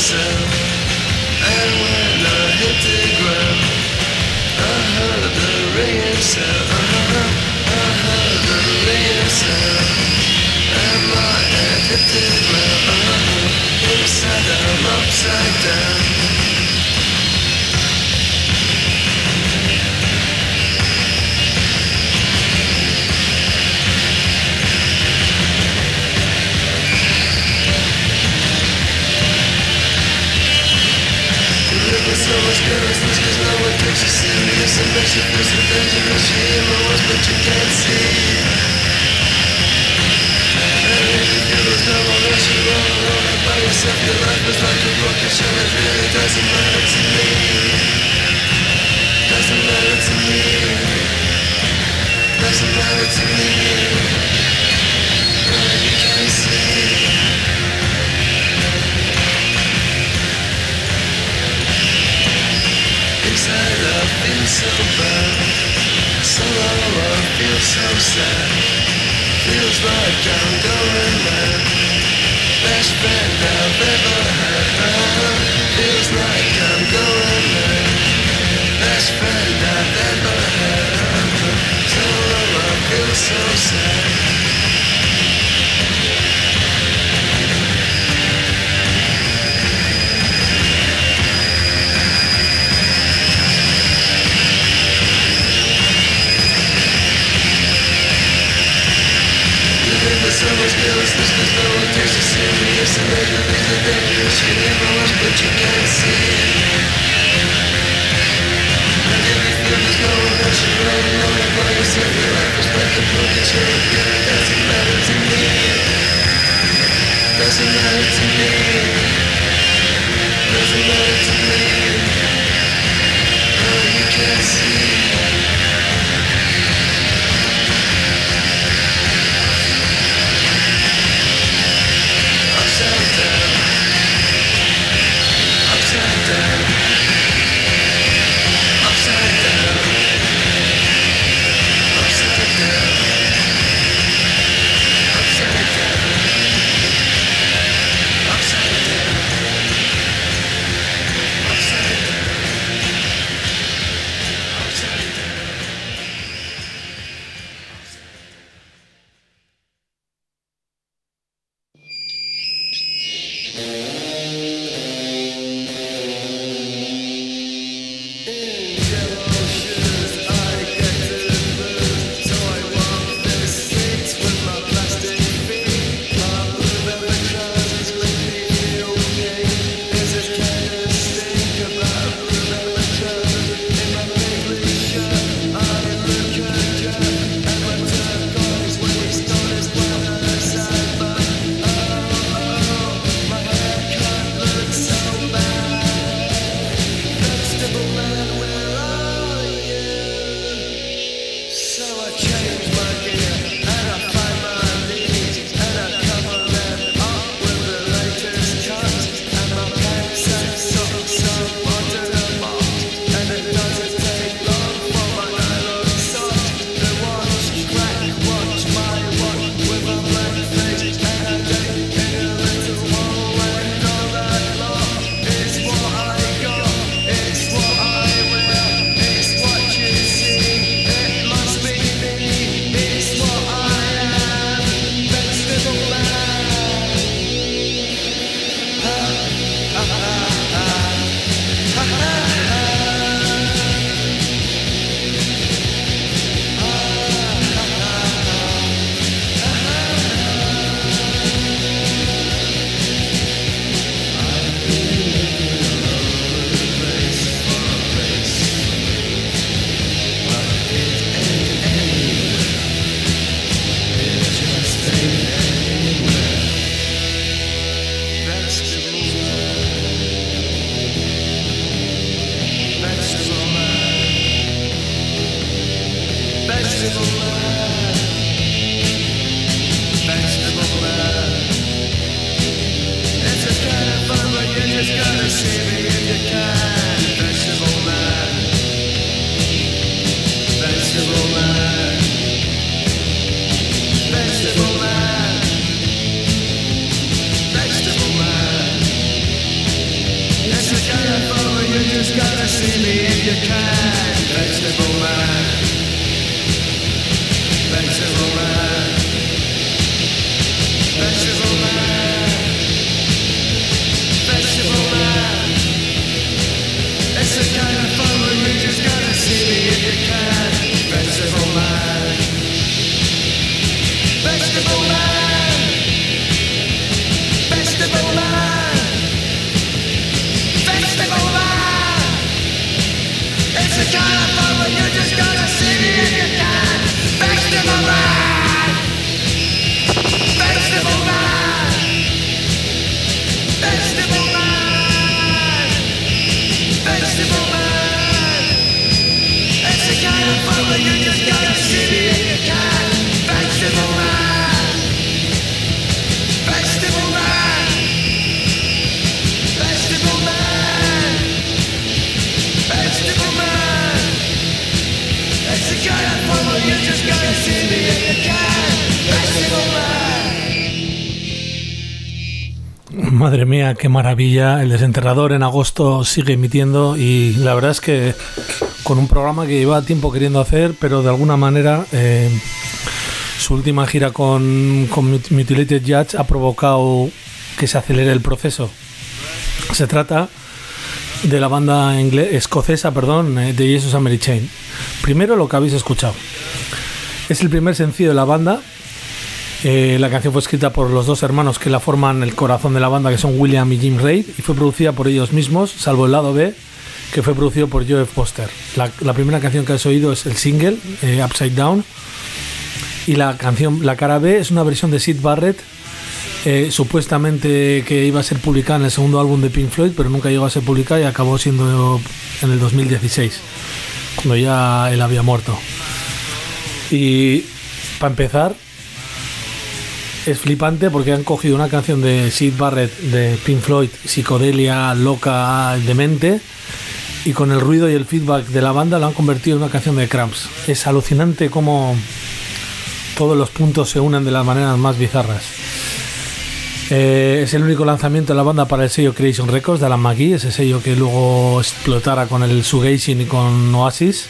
sound. And when I hit the ground, I heard the ringing sound. I heard the ringing sound. And my head hit the ground. Inside I'm upside down. So much carelessness, cause no one takes you serious and makes you feel so dangerous. You hear my words but you can't see. And if you feel there's no one else, you're all alone by yourself. Your life is like a broken shell, it really doesn't matter to me. Doesn't matter to me. Doesn't matter to me. No, you can't see. Inside I feel so bad, so low I feel so sad. Feels like I'm going mad. Best friend I've ever had. Feels like I'm going mad. Best friend I've ever had. So low I feel so sad. So much carelessness, cause no one takes you serious. And they do things that are dangerous. You hear my words but you can't see. And if you feel there's no one else, you're all alone by yourself. Your life is like a broken chain. It doesn't matter to me. Doesn't matter to me. Doesn't matter to me. Oh, you can't see. Upside Madre mía, qué maravilla. El Desenterrador en agosto sigue emitiendo y la verdad es que con un programa que lleva tiempo queriendo hacer, pero de alguna manera su última gira con Mutilated Judge ha provocado que se acelere el proceso. Se trata de la banda escocesa, de Jesus and Mary Chain. Primero lo que habéis escuchado. Es el primer sencillo de la banda. La canción fue escrita por los dos hermanos que la forman el corazón de la banda, que son William y Jim Reid, y fue producida por ellos mismos, salvo el lado B, que fue producido por Joe Foster. La primera canción que has oído es el single, Upside Down, y la cara B es una versión de Syd Barrett, supuestamente que iba a ser publicada en el segundo álbum de Pink Floyd, pero nunca llegó a ser publicada y acabó siendo en el 2016, cuando ya él había muerto. Y para empezar, es flipante porque han cogido una canción de Syd Barrett de Pink Floyd, psicodelia, loca, demente, y con el ruido y el feedback de la banda lo han convertido en una canción de Cramps. Es alucinante cómo todos los puntos se unen de las maneras más bizarras. Es el único lanzamiento de la banda para el sello Creation Records de Alan McGee, ese sello que luego explotara con el Shoegazing y con Oasis.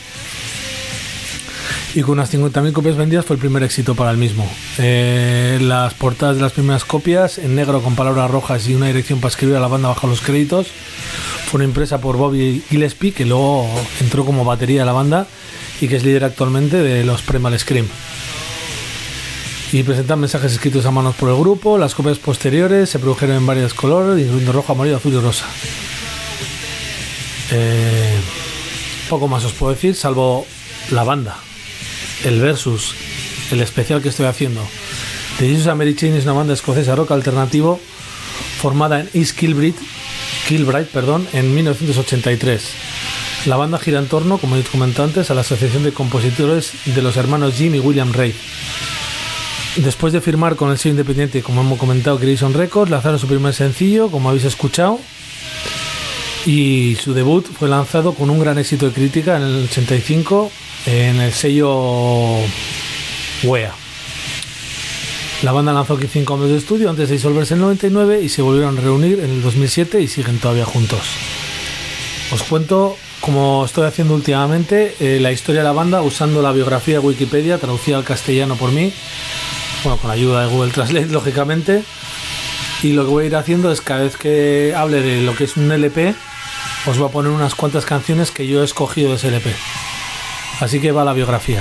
Y con unas 50.000 copias vendidas fue el primer éxito para el mismo. Las portadas de las primeras copias, en negro con palabras rojas y una dirección para escribir a la banda bajo los créditos, fueron impresa por Bobby Gillespie, que luego entró como batería de la banda y que es líder actualmente de los Primal Scream. Y presentan mensajes escritos a manos por el grupo. Las copias posteriores se produjeron en varios colores, incluyendo rojo, amarillo, azul y rosa. Poco más os puedo decir, salvo la banda. El versus, el especial que estoy haciendo. The Jesus and Mary Chain es una banda escocesa rock alternativo formada en East Kilbride, en 1983. La banda gira en torno, como he comentado antes, a la asociación de compositores de los hermanos Jim y William Reid. Después de firmar con el sello independiente, como hemos comentado, Creation Records, lanzaron su primer sencillo, como habéis escuchado, y su debut fue lanzado con un gran éxito de crítica en el 85 en el sello Wea. La banda lanzó 5 años de estudio antes de disolverse en el 99 y se volvieron a reunir en el 2007 y siguen todavía juntos. Os cuento, como estoy haciendo últimamente, la historia de la banda usando la biografía de Wikipedia traducida al castellano por mí, bueno, con ayuda de Google Translate, lógicamente. Y lo que voy a ir haciendo es, cada vez que hable de lo que es un LP, os voy a poner unas cuantas canciones que yo he escogido de ese LP. Así que va la biografía.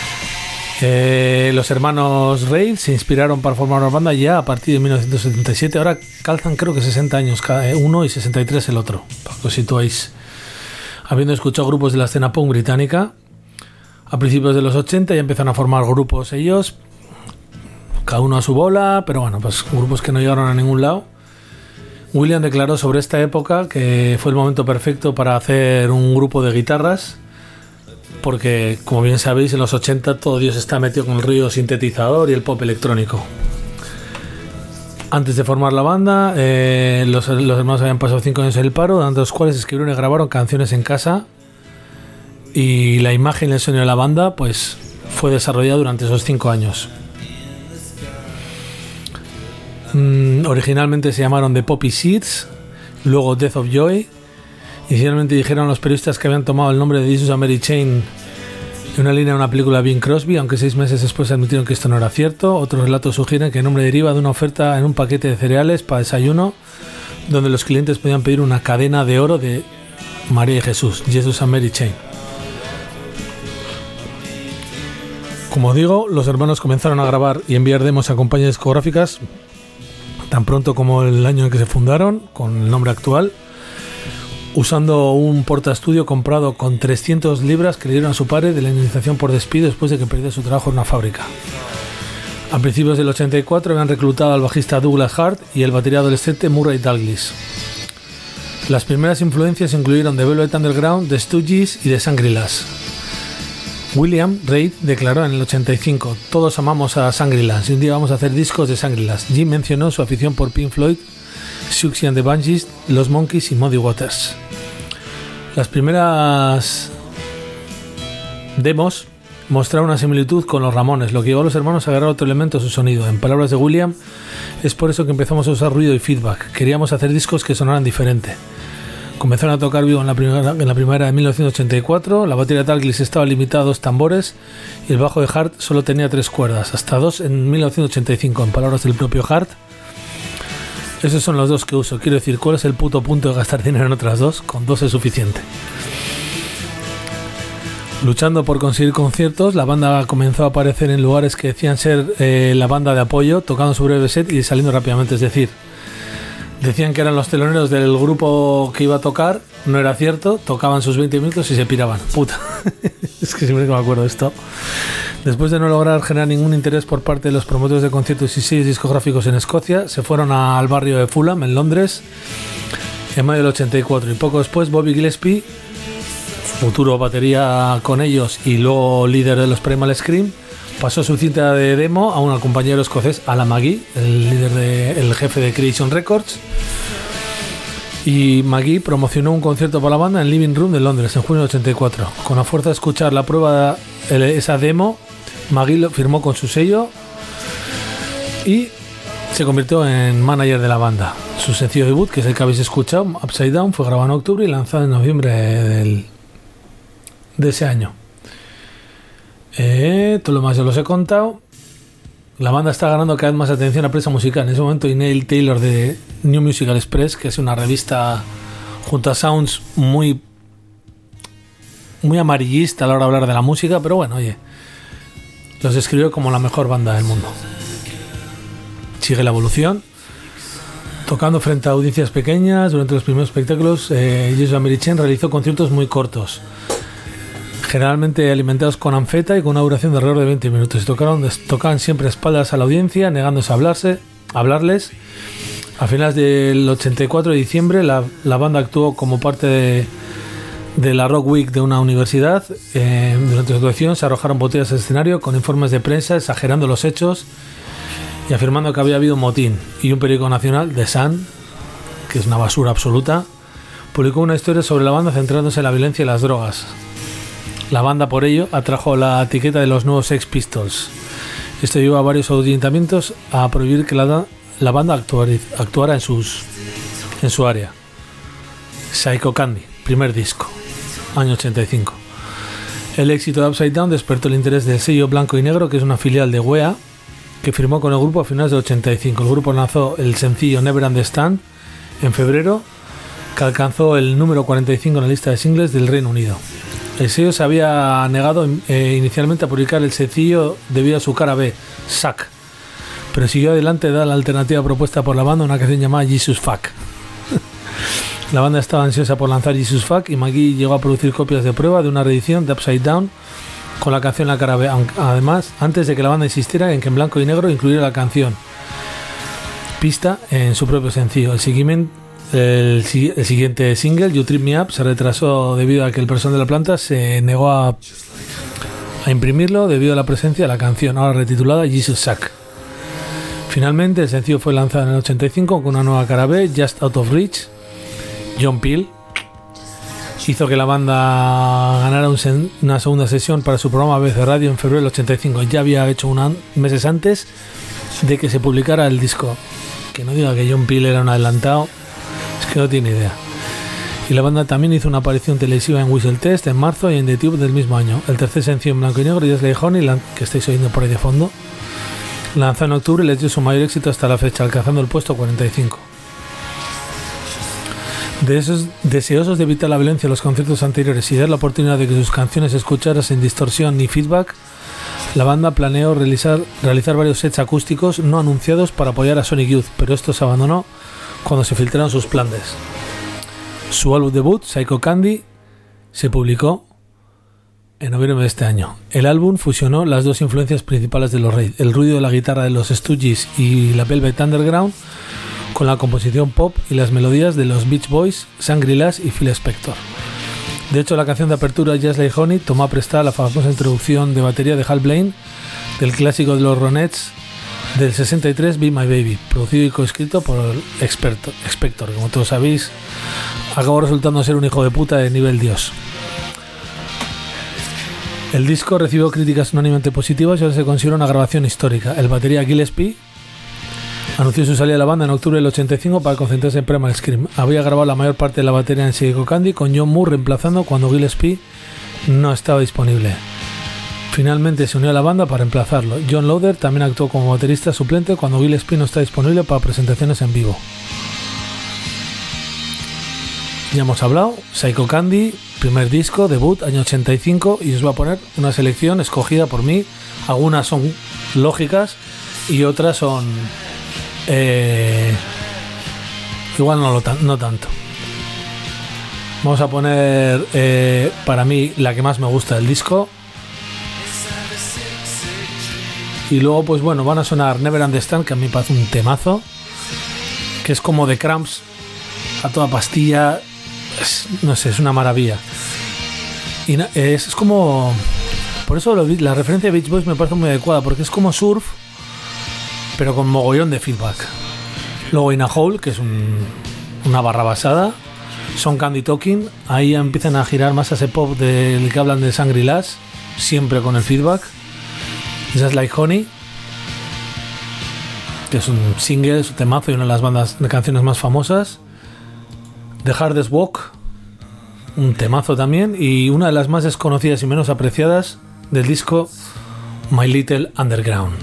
Los hermanos Reid se inspiraron para formar una banda ya a partir de 1977. Ahora calzan creo que 60 años cada uno y 63 el otro, para que os situéis. Habiendo escuchado grupos de la escena punk británica, a principios de los 80 ya empezaron a formar grupos ellos, cada uno a su bola, pero bueno, pues grupos que no llegaron a ningún lado. William declaró sobre esta época que fue el momento perfecto para hacer un grupo de guitarras, porque, como bien sabéis, en los 80 todo Dios está metido con el ruido sintetizador y el pop electrónico. Antes de formar la banda, los hermanos habían pasado 5 años en el paro, durante los cuales escribieron y grabaron canciones en casa, y la imagen y el sonido de la banda pues fue desarrollada durante esos 5 años. Originalmente se llamaron The Poppy Seeds, luego Death of Joy. Inicialmente dijeron los periodistas que habían tomado el nombre de Jesus and Mary Chain de una línea de una película de Bing Crosby, aunque 6 meses después admitieron que esto no era cierto. Otros relatos sugieren que el nombre deriva de una oferta en un paquete de cereales para desayuno, donde los clientes podían pedir una cadena de oro de María y Jesús, Jesus and Mary Chain. Como digo, los hermanos comenzaron a grabar y enviar demos a compañías discográficas tan pronto como el año en que se fundaron, con el nombre actual, usando un portaestudio comprado con 300 libras que le dieron a su padre de la indemnización por despido después de que perdiera su trabajo en una fábrica. A principios del 84 habían reclutado al bajista Douglas Hart y el batería adolescente Murray Douglas. Las primeras influencias incluyeron The Velvet Underground, The Stooges y The Shangri-Las. William Reid declaró en el 85: todos amamos a Shangri-Las y un día vamos a hacer discos de Shangri-Las. Jim mencionó su afición por Pink Floyd, Siouxsie and the Banshees, Los Monkees y Muddy Waters. Las primeras demos mostraba una similitud con los Ramones, lo que llevó a los hermanos a agarrar otro elemento a su sonido. En palabras de William, es por eso que empezamos a usar ruido y feedback. Queríamos hacer discos que sonaran diferente. Comenzaron a tocar vivo en la primavera de 1984, la batería de Dalglish estaba limitada a 2 tambores y el bajo de Hart solo tenía 3 cuerdas, hasta 2 en 1985, en palabras del propio Hart. Esos son los 2 que uso, quiero decir, ¿cuál es el puto punto de gastar dinero en otras 2? Con 2 es suficiente. Luchando por conseguir conciertos, la banda comenzó a aparecer en lugares que decían ser la banda de apoyo, tocando su breve set y saliendo rápidamente, es decir, decían que eran los teloneros del grupo que iba a tocar, no era cierto, tocaban sus 20 minutos y se piraban. Puta, es que siempre que me acuerdo de esto. Después de no lograr generar ningún interés por parte de los promotores de conciertos y sellos discográficos en Escocia, se fueron al barrio de Fulham, en Londres, en mayo del 84. Y poco después, Bobby Gillespie, futuro batería con ellos y luego líder de los Primal Scream, pasó su cinta de demo a un compañero escocés, Alan McGee, el jefe de Creation Records, y McGee promocionó un concierto para la banda en Living Room de Londres en junio del 84. Con la fuerza de escuchar la prueba de esa demo, McGee lo firmó con su sello y se convirtió en manager de la banda. Su sencillo debut, que es el que habéis escuchado, Upside Down, fue grabado en octubre y lanzado en noviembre de ese año. Todo lo más ya los he contado. La banda está ganando cada vez más atención a prensa musical. En ese momento Neil Taylor de New Musical Express, que es una revista junto a Sounds muy amarillista a la hora de hablar de la música, pero bueno, oye, los describió como la mejor banda del mundo. Sigue la evolución, tocando frente a audiencias pequeñas. Durante los primeros espectáculos, Jesus Americhain realizó conciertos muy cortos, generalmente alimentados con anfeta y con una duración de alrededor de 20 minutos. Tocaban siempre espaldas a la audiencia, negándose a hablarles. A finales del 84 de diciembre, la banda actuó como parte de la Rock Week de una universidad. Durante su actuación se arrojaron botellas al escenario con informes de prensa exagerando los hechos y afirmando que había habido un motín. Y un periódico nacional, The Sun, que es una basura absoluta, publicó una historia sobre la banda centrándose en la violencia y las drogas. La banda, por ello, atrajo la etiqueta de los nuevos Sex Pistols. Esto llevó a varios ayuntamientos a prohibir que la banda actuara en su área. Psycho Candy, primer disco, año 85. El éxito de Upside Down despertó el interés del sello Blanco y Negro, que es una filial de Wea, que firmó con el grupo a finales del 85. El grupo lanzó el sencillo Never Understand en febrero, que alcanzó el número 45 en la lista de singles del Reino Unido. El sello se había negado inicialmente a publicar el sencillo debido a su cara B, Suck, pero siguió adelante dada la alternativa propuesta por la banda, una canción llamada Jesus Fuck. La banda estaba ansiosa por lanzar Jesus Fuck y McGee llegó a producir copias de prueba de una reedición de Upside Down con la canción La cara B, además antes de que la banda insistiera en que en Blanco y Negro incluyera la canción pista en su propio sencillo. El siguiente single, You Trip Me Up, se retrasó debido a que el personal de la planta se negó a imprimirlo debido a la presencia de la canción, ahora retitulada Jesus Suck. Finalmente, el sencillo fue lanzado en el 85 con una nueva cara B, Just Out of Reach. John Peel hizo que la banda ganara una segunda sesión para su programa BBC Radio en febrero del 85. Ya había hecho meses antes de que se publicara el disco. Que no diga que John Peel era un adelantado, es que no tiene idea. Y la banda también hizo una aparición televisiva en Whistle Test en marzo y en The Tube del mismo año. El tercer sencillo en blanco y negro, Just Like Honey, que estáis oyendo por ahí de fondo, lanzado en octubre y les dio su mayor éxito hasta la fecha, alcanzando el puesto 45. Deseosos de evitar la violencia en los conciertos anteriores y dar la oportunidad de que sus canciones se escucharan sin distorsión ni feedback, la banda planeó realizar varios sets acústicos no anunciados para apoyar a Sonic Youth, pero esto se abandonó cuando se filtraron sus planes. Su álbum debut, Psycho Candy, se publicó en noviembre de este año. El álbum fusionó las dos influencias principales de los Raid, el ruido de la guitarra de los Stooges y la Velvet Underground, con la composición pop y las melodías de los Beach Boys, Shangri-Las y Phil Spector. De hecho, la canción de apertura Just Like Honey tomó prestada la famosa introducción de batería de Hal Blaine del clásico de los Ronettes del 63, Be My Baby, producido y coescrito por Spector, como todos sabéis, acabó resultando ser un hijo de puta de nivel dios. El disco recibió críticas unánimemente positivas y ahora se considera una grabación histórica. El batería Gillespie anunció su salida de la banda en octubre del 85 para concentrarse en Primal Scream. Había grabado la mayor parte de la batería en Psycho Candy, con John Moore reemplazando cuando Gillespie no estaba disponible. Finalmente se unió a la banda para reemplazarlo. John Loder también actuó como baterista suplente cuando Gillespie no está disponible para presentaciones en vivo. Ya hemos hablado, Psycho Candy, primer disco, debut, año 85, y os voy a poner una selección escogida por mí. Algunas son lógicas y otras son... igual no tanto. Vamos a poner para mí la que más me gusta del disco. Y luego pues bueno, van a sonar Never Understand, que a mí me parece un temazo, que es como The Cramps a toda pastilla. No sé, es una maravilla. Y es como... Por eso la referencia de Beach Boys me parece muy adecuada, porque es como surf, pero con mogollón de feedback. Luego In a Hole, que es una barra basada. Son Candy Talking, ahí empiezan a girar más a ese pop del que hablan de Shangri-Las, siempre con el feedback. Just Like Honey, que es un single, es un temazo y una de las bandas de canciones más famosas. The Hardest Walk, un temazo también, y una de las más desconocidas y menos apreciadas del disco, My Little Underground.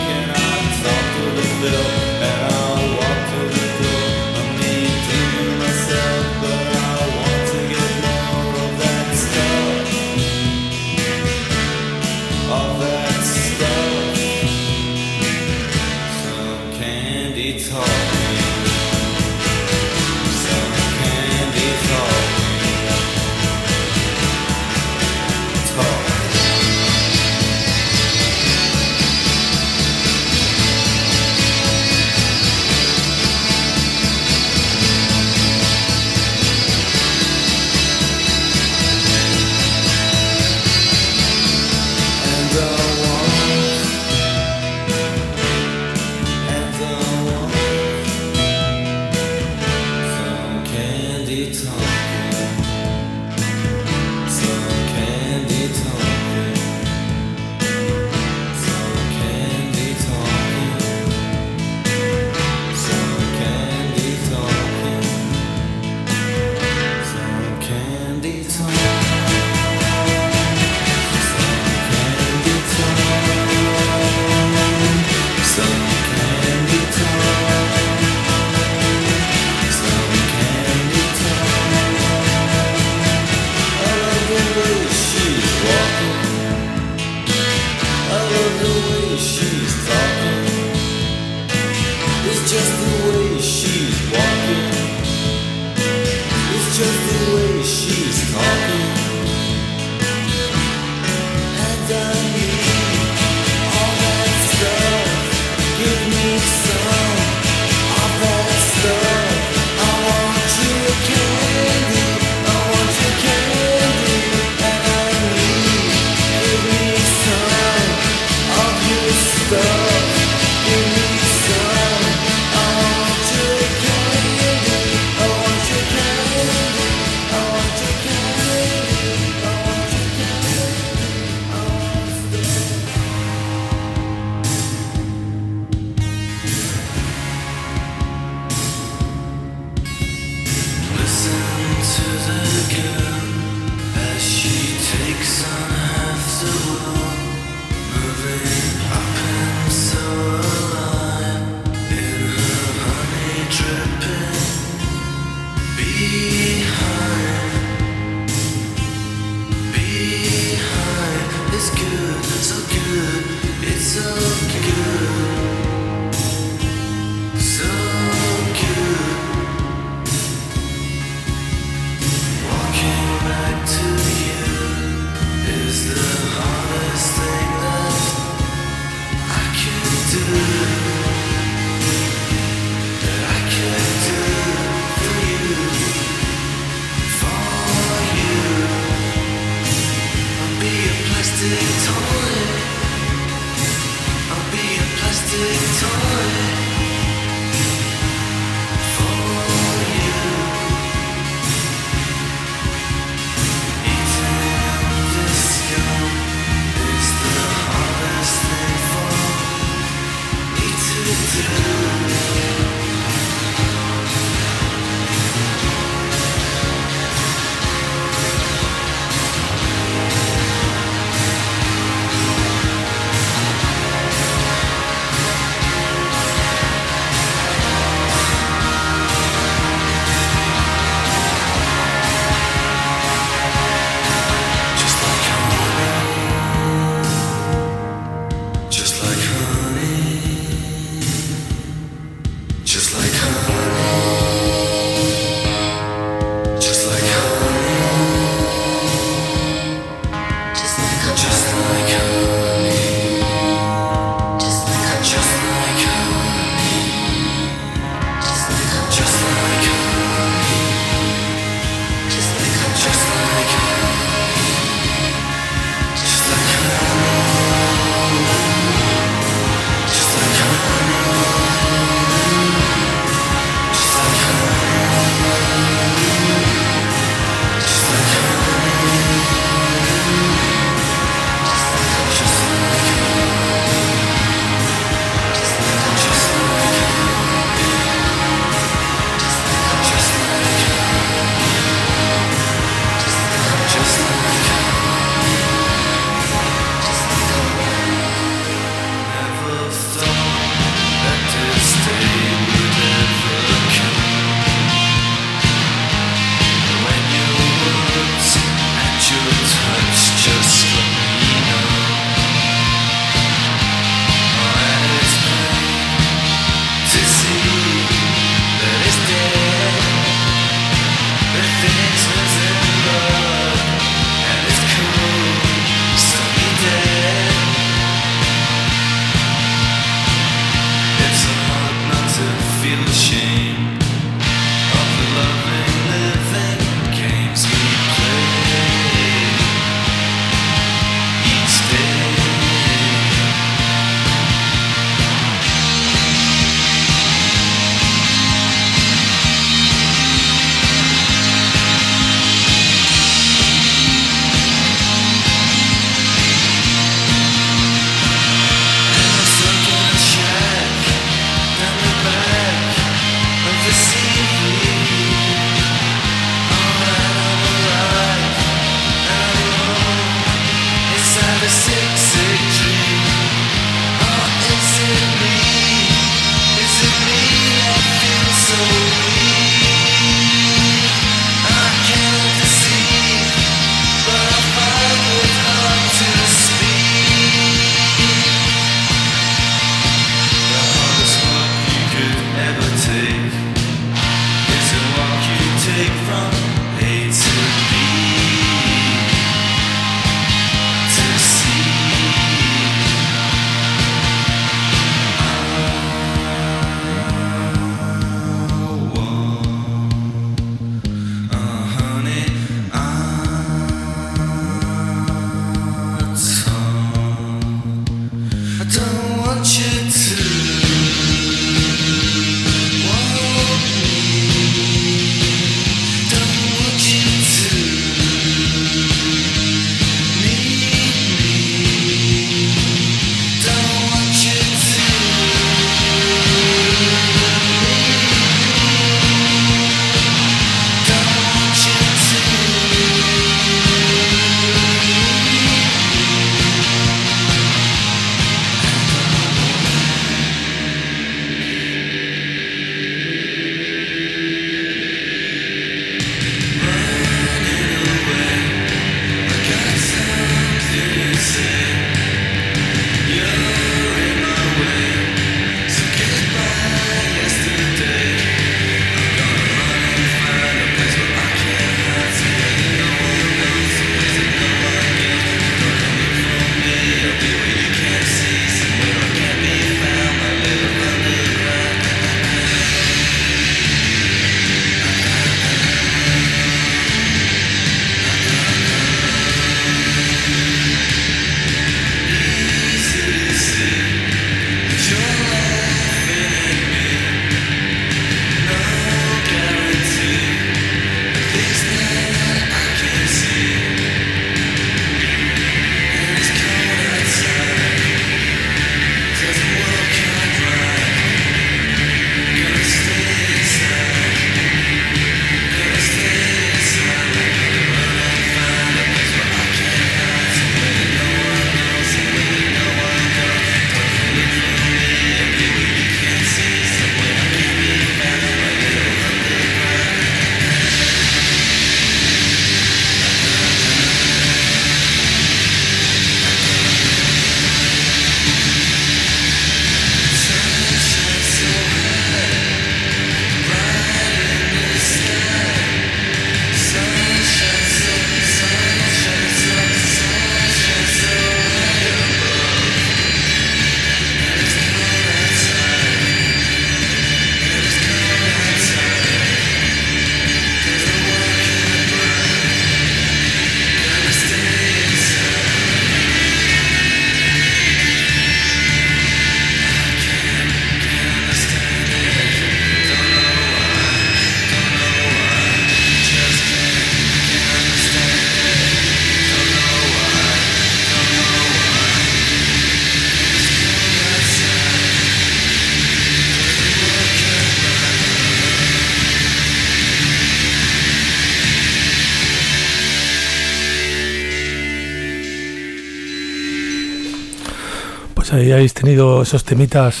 Pues ahí habéis tenido esos temitas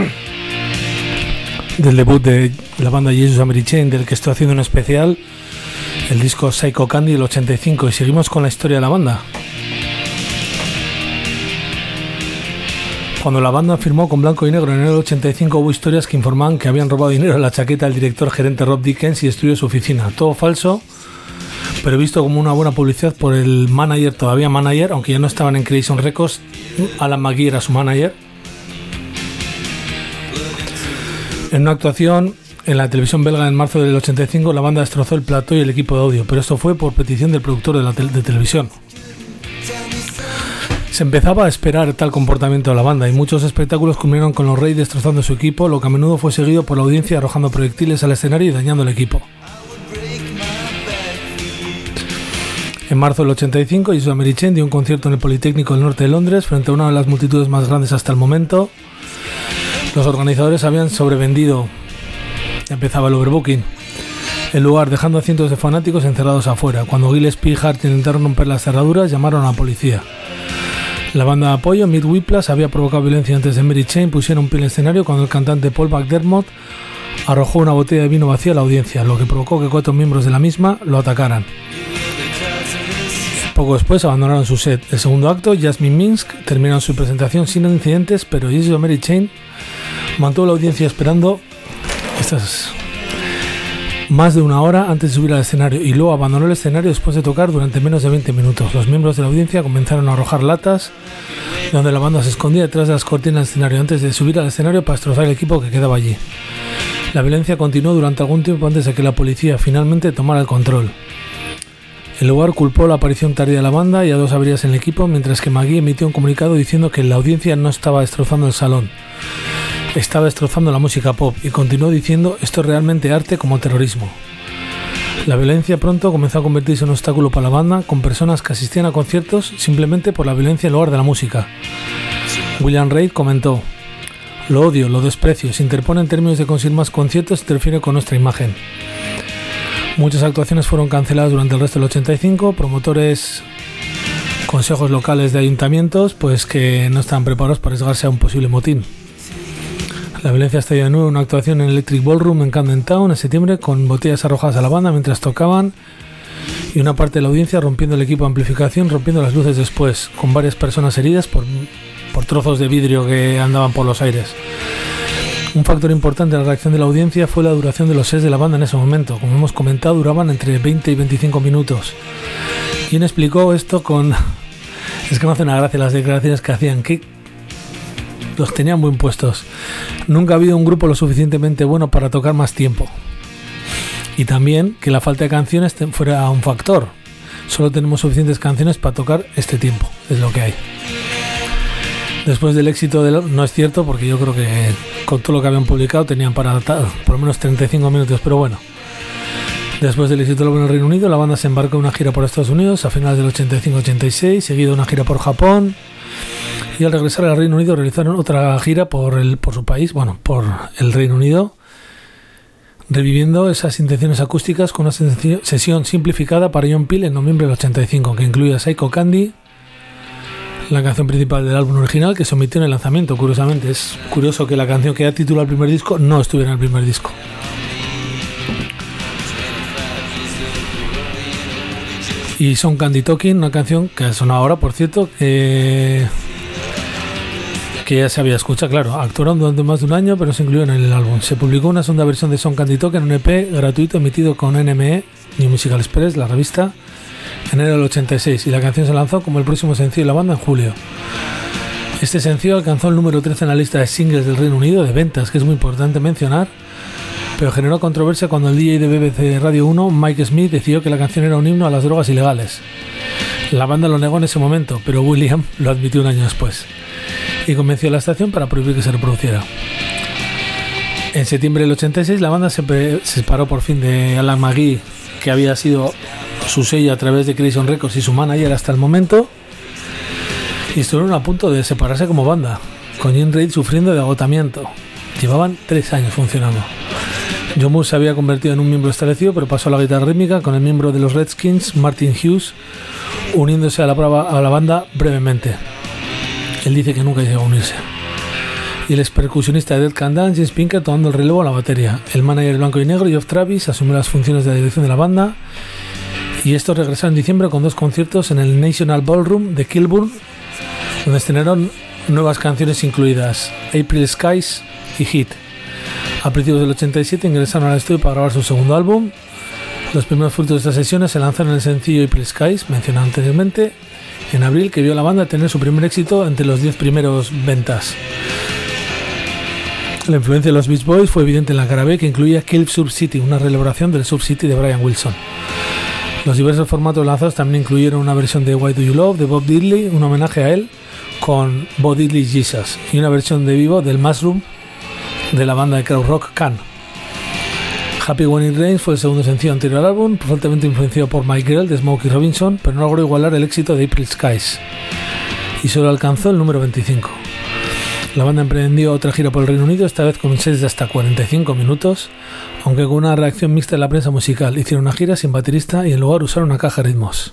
del debut de la banda Jesus and Mary Chain, del que estoy haciendo un especial, el disco Psycho Candy del 85, y seguimos con la historia de la banda. Cuando la banda firmó con Blanco y Negro en enero del 85, hubo historias que informaban que habían robado dinero en la chaqueta del director gerente Rob Dickens y destruyó su oficina. Todo falso, pero visto como una buena publicidad por el manager, todavía manager, aunque ya no estaban en Creation Records. Alan McGee era su manager. En una actuación en la televisión belga en marzo del 85, la banda destrozó el plató y el equipo de audio, pero esto fue por petición del productor de televisión. Se empezaba a esperar tal comportamiento de la banda y muchos espectáculos culminaron con los Reyes destrozando su equipo, lo que a menudo fue seguido por la audiencia arrojando proyectiles al escenario y dañando el equipo. En marzo del 85, Jesus and Mary Chain dio un concierto en el Politécnico del Norte de Londres frente a una de las multitudes más grandes hasta el momento. Los organizadores habían sobrevendido, empezaba el overbooking, el lugar, dejando a cientos de fanáticos encerrados afuera. Cuando Gillespie y Hart intentaron romper las cerraduras, llamaron a la policía. La banda de apoyo, Meat Whiplash, había provocado violencia antes de Mary Chain pusiera un pie en el escenario cuando el cantante Paul McDermott arrojó una botella de vino vacía a la audiencia, lo que provocó que 4 miembros de la misma lo atacaran. Poco después abandonaron su set. El segundo acto, Jasmine Minsk, terminaron su presentación sin incidentes, pero Jesus and Mary Chain mantuvo la audiencia esperando más de una hora antes de subir al escenario y luego abandonó el escenario después de tocar durante menos de 20 minutos. Los miembros de la audiencia comenzaron a arrojar latas donde la banda se escondía detrás de las cortinas del escenario antes de subir al escenario para destrozar el equipo que quedaba allí. La violencia continuó durante algún tiempo antes de que la policía finalmente tomara el control. El lugar culpó la aparición tardía de la banda y a 2 averías en el equipo, mientras que McGee emitió un comunicado diciendo que la audiencia no estaba destrozando el salón, estaba destrozando la música pop, y continuó diciendo: esto es realmente arte como terrorismo. La violencia pronto comenzó a convertirse en un obstáculo para la banda, con personas que asistían a conciertos simplemente por la violencia en lugar de la música. William Reid comentó: lo odio, lo desprecio, se interpone en términos de conseguir más conciertos y interfiere con nuestra imagen. Muchas actuaciones fueron canceladas durante el resto del 85, promotores, consejos locales de ayuntamientos, pues que no estaban preparados para arriesgarse a un posible motín. La violencia estalló de nuevo en una actuación en Electric Ballroom en Camden Town en septiembre, con botellas arrojadas a la banda mientras tocaban y una parte de la audiencia rompiendo el equipo de amplificación, rompiendo las luces después, con varias personas heridas por trozos de vidrio que andaban por los aires. Un factor importante en la reacción de la audiencia fue la duración de los sets de la banda en ese momento. Como hemos comentado, duraban entre 20 y 25 minutos. ¿Quién explicó esto con...? Es que me hace una gracia las declaraciones que hacían, que los tenían bien puestos. Nunca ha habido un grupo lo suficientemente bueno para tocar más tiempo. Y también que la falta de canciones fuera un factor. Solo tenemos suficientes canciones para tocar este tiempo, es lo que hay. Después del éxito no es cierto, porque yo creo que con todo lo que habían publicado tenían para por lo menos 35 minutos, pero bueno. Después del éxito en el Reino Unido, la banda se embarcó en una gira por Estados Unidos a finales del 85-86, seguido una gira por Japón, y al regresar al Reino Unido realizaron otra gira por su país, por el Reino Unido, reviviendo esas intenciones acústicas con una sesión simplificada para John Peel en noviembre del 85, que incluía Psycho Candy, la canción principal del álbum original, que se omitió en el lanzamiento. Curiosamente, es curioso que la canción que da título al primer disco no estuviera en el primer disco. Y Son Candy Talking, una canción que ha sonado ahora, por cierto, que ya se había escuchado, claro. Actuaron durante más de un año, pero se incluyó en el álbum. Se publicó una segunda versión de Son Candy Talking en un EP gratuito emitido con NME, New Musical Express, la revista, en enero del 86, y la canción se lanzó como el próximo sencillo de la banda en julio. Este sencillo alcanzó el número 13 en la lista de singles del Reino Unido de ventas, que es muy importante mencionar, pero generó controversia cuando el DJ de BBC Radio 1, Mike Smith, decidió que la canción era un himno a las drogas ilegales. La banda lo negó en ese momento, pero William lo admitió un año después y convenció a la estación para prohibir que se reproduciera. En septiembre del 86 la banda se separó por fin de Alan McGee, que había sido su sello a través de Creation Records y su manager hasta el momento, y estuvieron a punto de separarse como banda, con Jim Reid sufriendo de agotamiento. Llevaban 3 años funcionando. John Moore se había convertido en un miembro establecido, pero pasó a la guitarra rítmica con el miembro de los Redskins, Martin Hughes, uniéndose a la banda brevemente. Él dice que nunca llegó a unirse. Y el ex percusionista de Dead Can Dance, James Pinker, tomando el relevo a la batería. El manager blanco y negro, Geoff Travis, asumió las funciones de la dirección de la banda. Y estos regresaron en diciembre con 2 conciertos en el National Ballroom de Kilburn, donde estrenaron nuevas canciones incluidas April Skies y Hit. A principios del 87 ingresaron al estudio para grabar su segundo álbum. Los primeros frutos de estas sesiones se lanzaron en el sencillo April Skies, mencionado anteriormente, en abril, que vio a la banda tener su primer éxito entre los 10 primeros ventas. La influencia de los Beach Boys fue evidente en la cara B, que incluía Kill Sub City, una reelaboración del Sub City de Brian Wilson. Los diversos formatos lanzados también incluyeron una versión de Why Do You Love de Bob Diddley, un homenaje a él con Bob Diddley Jesus, y una versión de vivo del Mushroom de la banda de krautrock Can. Happy When It Rains fue el segundo sencillo anterior al álbum, fuertemente influenciado por My Girl de Smokey Robinson, pero no logró igualar el éxito de April Skies y solo alcanzó el número 25. La banda emprendió otra gira por el Reino Unido, esta vez con sets de hasta 45 minutos, aunque con una reacción mixta de la prensa musical. Hicieron una gira sin baterista y en lugar usaron una caja de ritmos.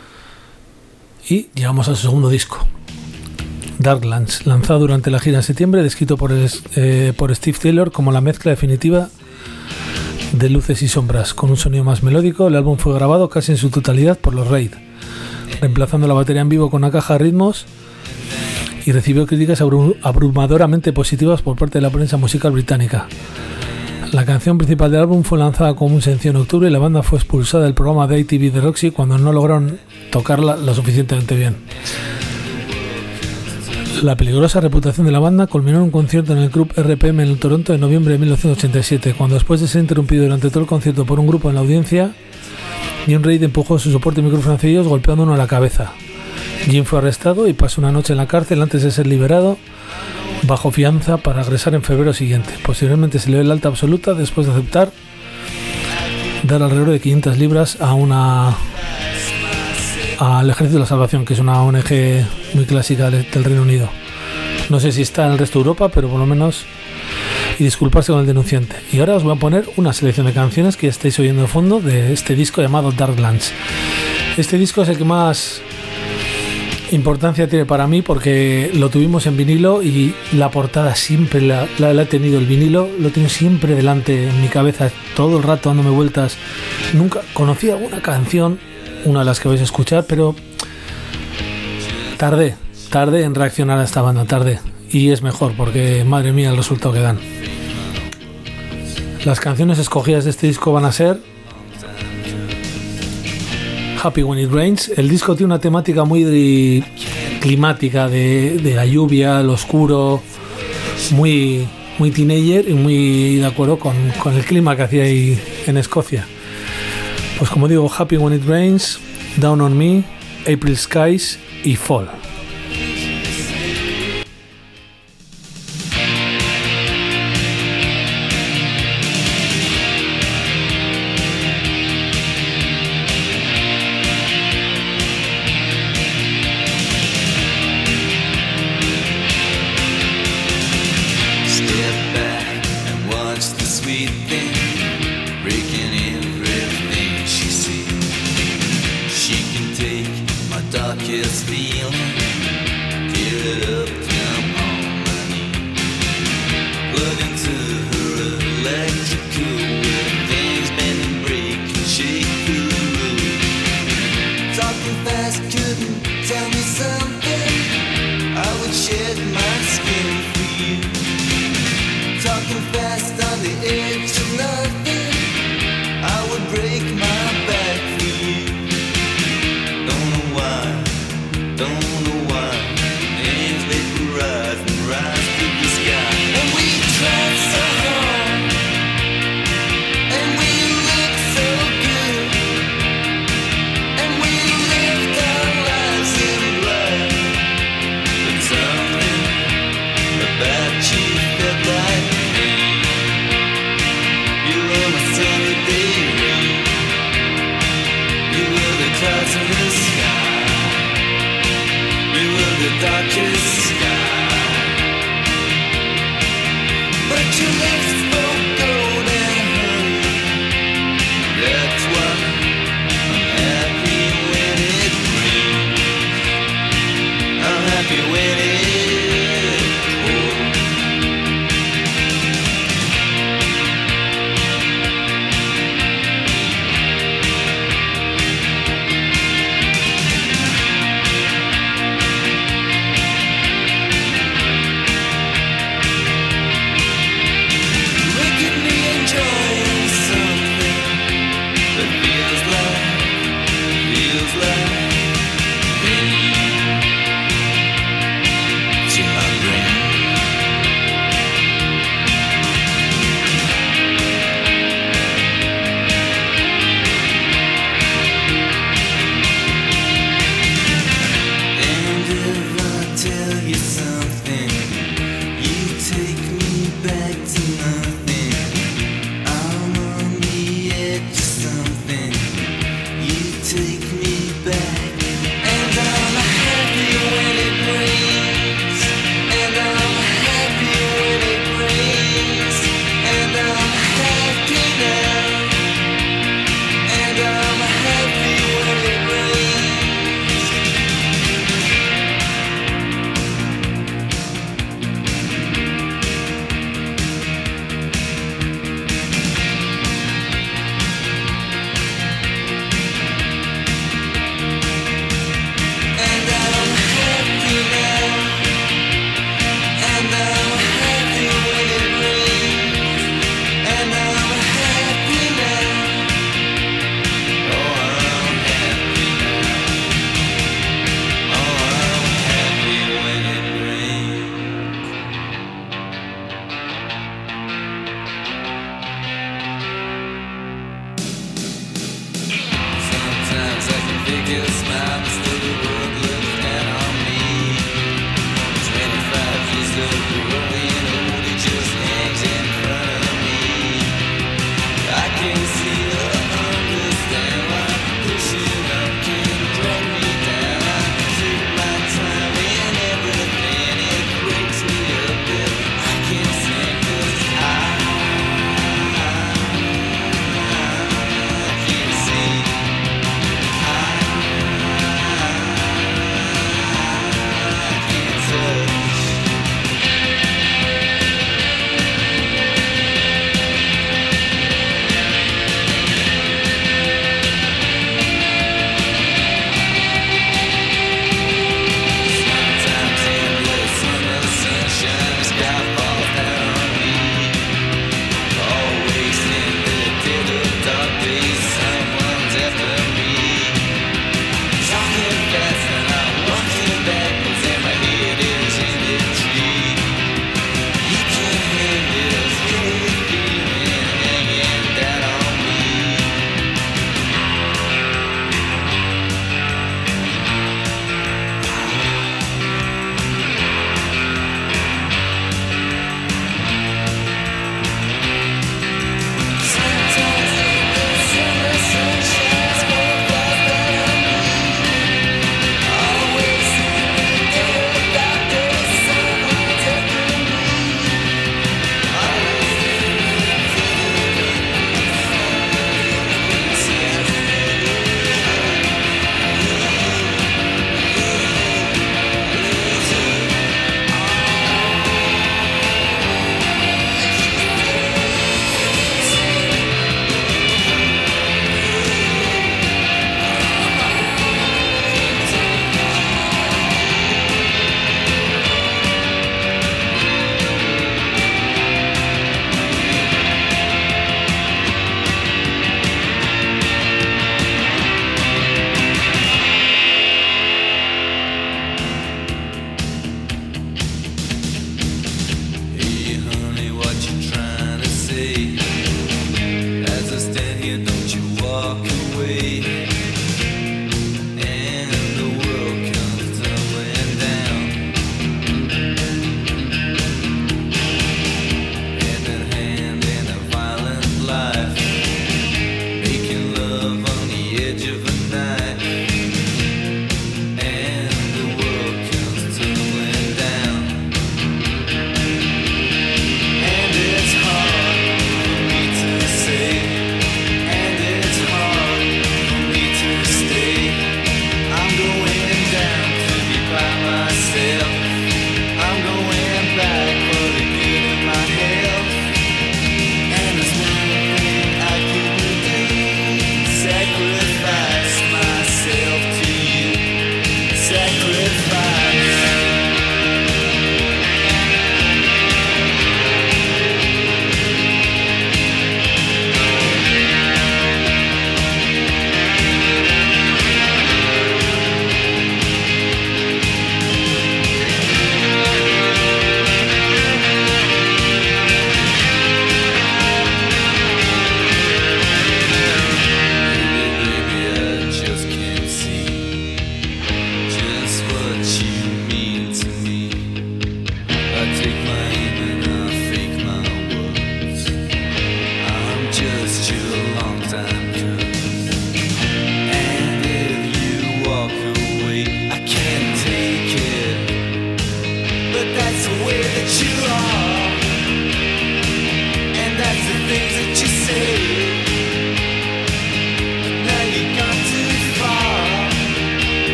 Y llegamos a su segundo disco, Darklands, lanzado durante la gira en septiembre, descrito por Steve Taylor como la mezcla definitiva de luces y sombras. Con un sonido más melódico, el álbum fue grabado casi en su totalidad por los Raid, reemplazando la batería en vivo con una caja de ritmos, y recibió críticas abrumadoramente positivas por parte de la prensa musical británica. La canción principal del álbum fue lanzada como un sencillo en octubre y la banda fue expulsada del programa de ITV de Roxy cuando no lograron tocarla lo suficientemente bien. La peligrosa reputación de la banda culminó en un concierto en el club RPM en Toronto en noviembre de 1987, cuando después de ser interrumpido durante todo el concierto por un grupo en la audiencia, Jim Reid empujó su soporte de micrófono hacia ellos, golpeando uno a la cabeza. Jim fue arrestado y pasó una noche en la cárcel antes de ser liberado bajo fianza para regresar en febrero siguiente. Posteriormente se le dio el alta absoluta después de aceptar dar alrededor de 500 libras al Ejército de la Salvación, que es una ONG muy clásica del Reino Unido. No sé si está en el resto de Europa, pero por lo menos, y disculparse con el denunciante. Y ahora os voy a poner una selección de canciones que estáis oyendo de fondo de este disco llamado Darklands. Este disco es el que más importancia tiene para mí porque lo tuvimos en vinilo y la portada siempre la he tenido, el vinilo lo tengo siempre delante en mi cabeza todo el rato dándome vueltas. Nunca conocí alguna canción, una de las que vais a escuchar, pero tardé en reaccionar a esta banda, y es mejor porque madre mía el resultado que dan. Las canciones escogidas de este disco van a ser Happy When It Rains. El disco tiene una temática muy climática de la lluvia, lo oscuro, muy teenager y muy de acuerdo con el clima que hacía ahí en Escocia. Pues como digo, Happy When It Rains, Down on Me, April Skies y Fall. When it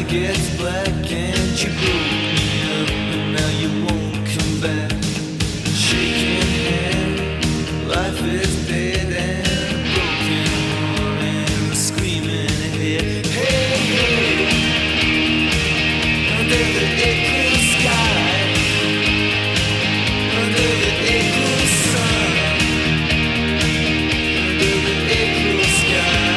gets black and you broke me up and now you won't come back. Shaking head, life is dead and a broken heart and a screaming head. Hey, hey, under the April sky, under the April sun, under the April sky.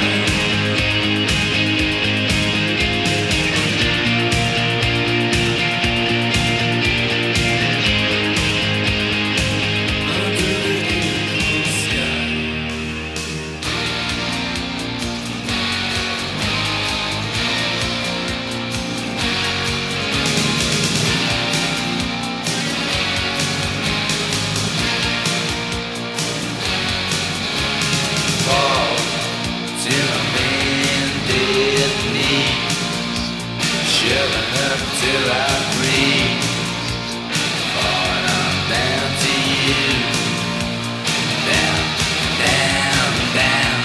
Till I breathe, falling on down to you, down, down, down.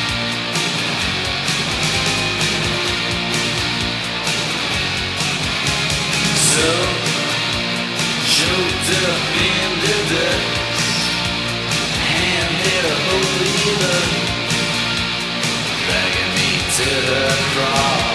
So, choked up in the dust, handed a holy look, dragging me to the cross.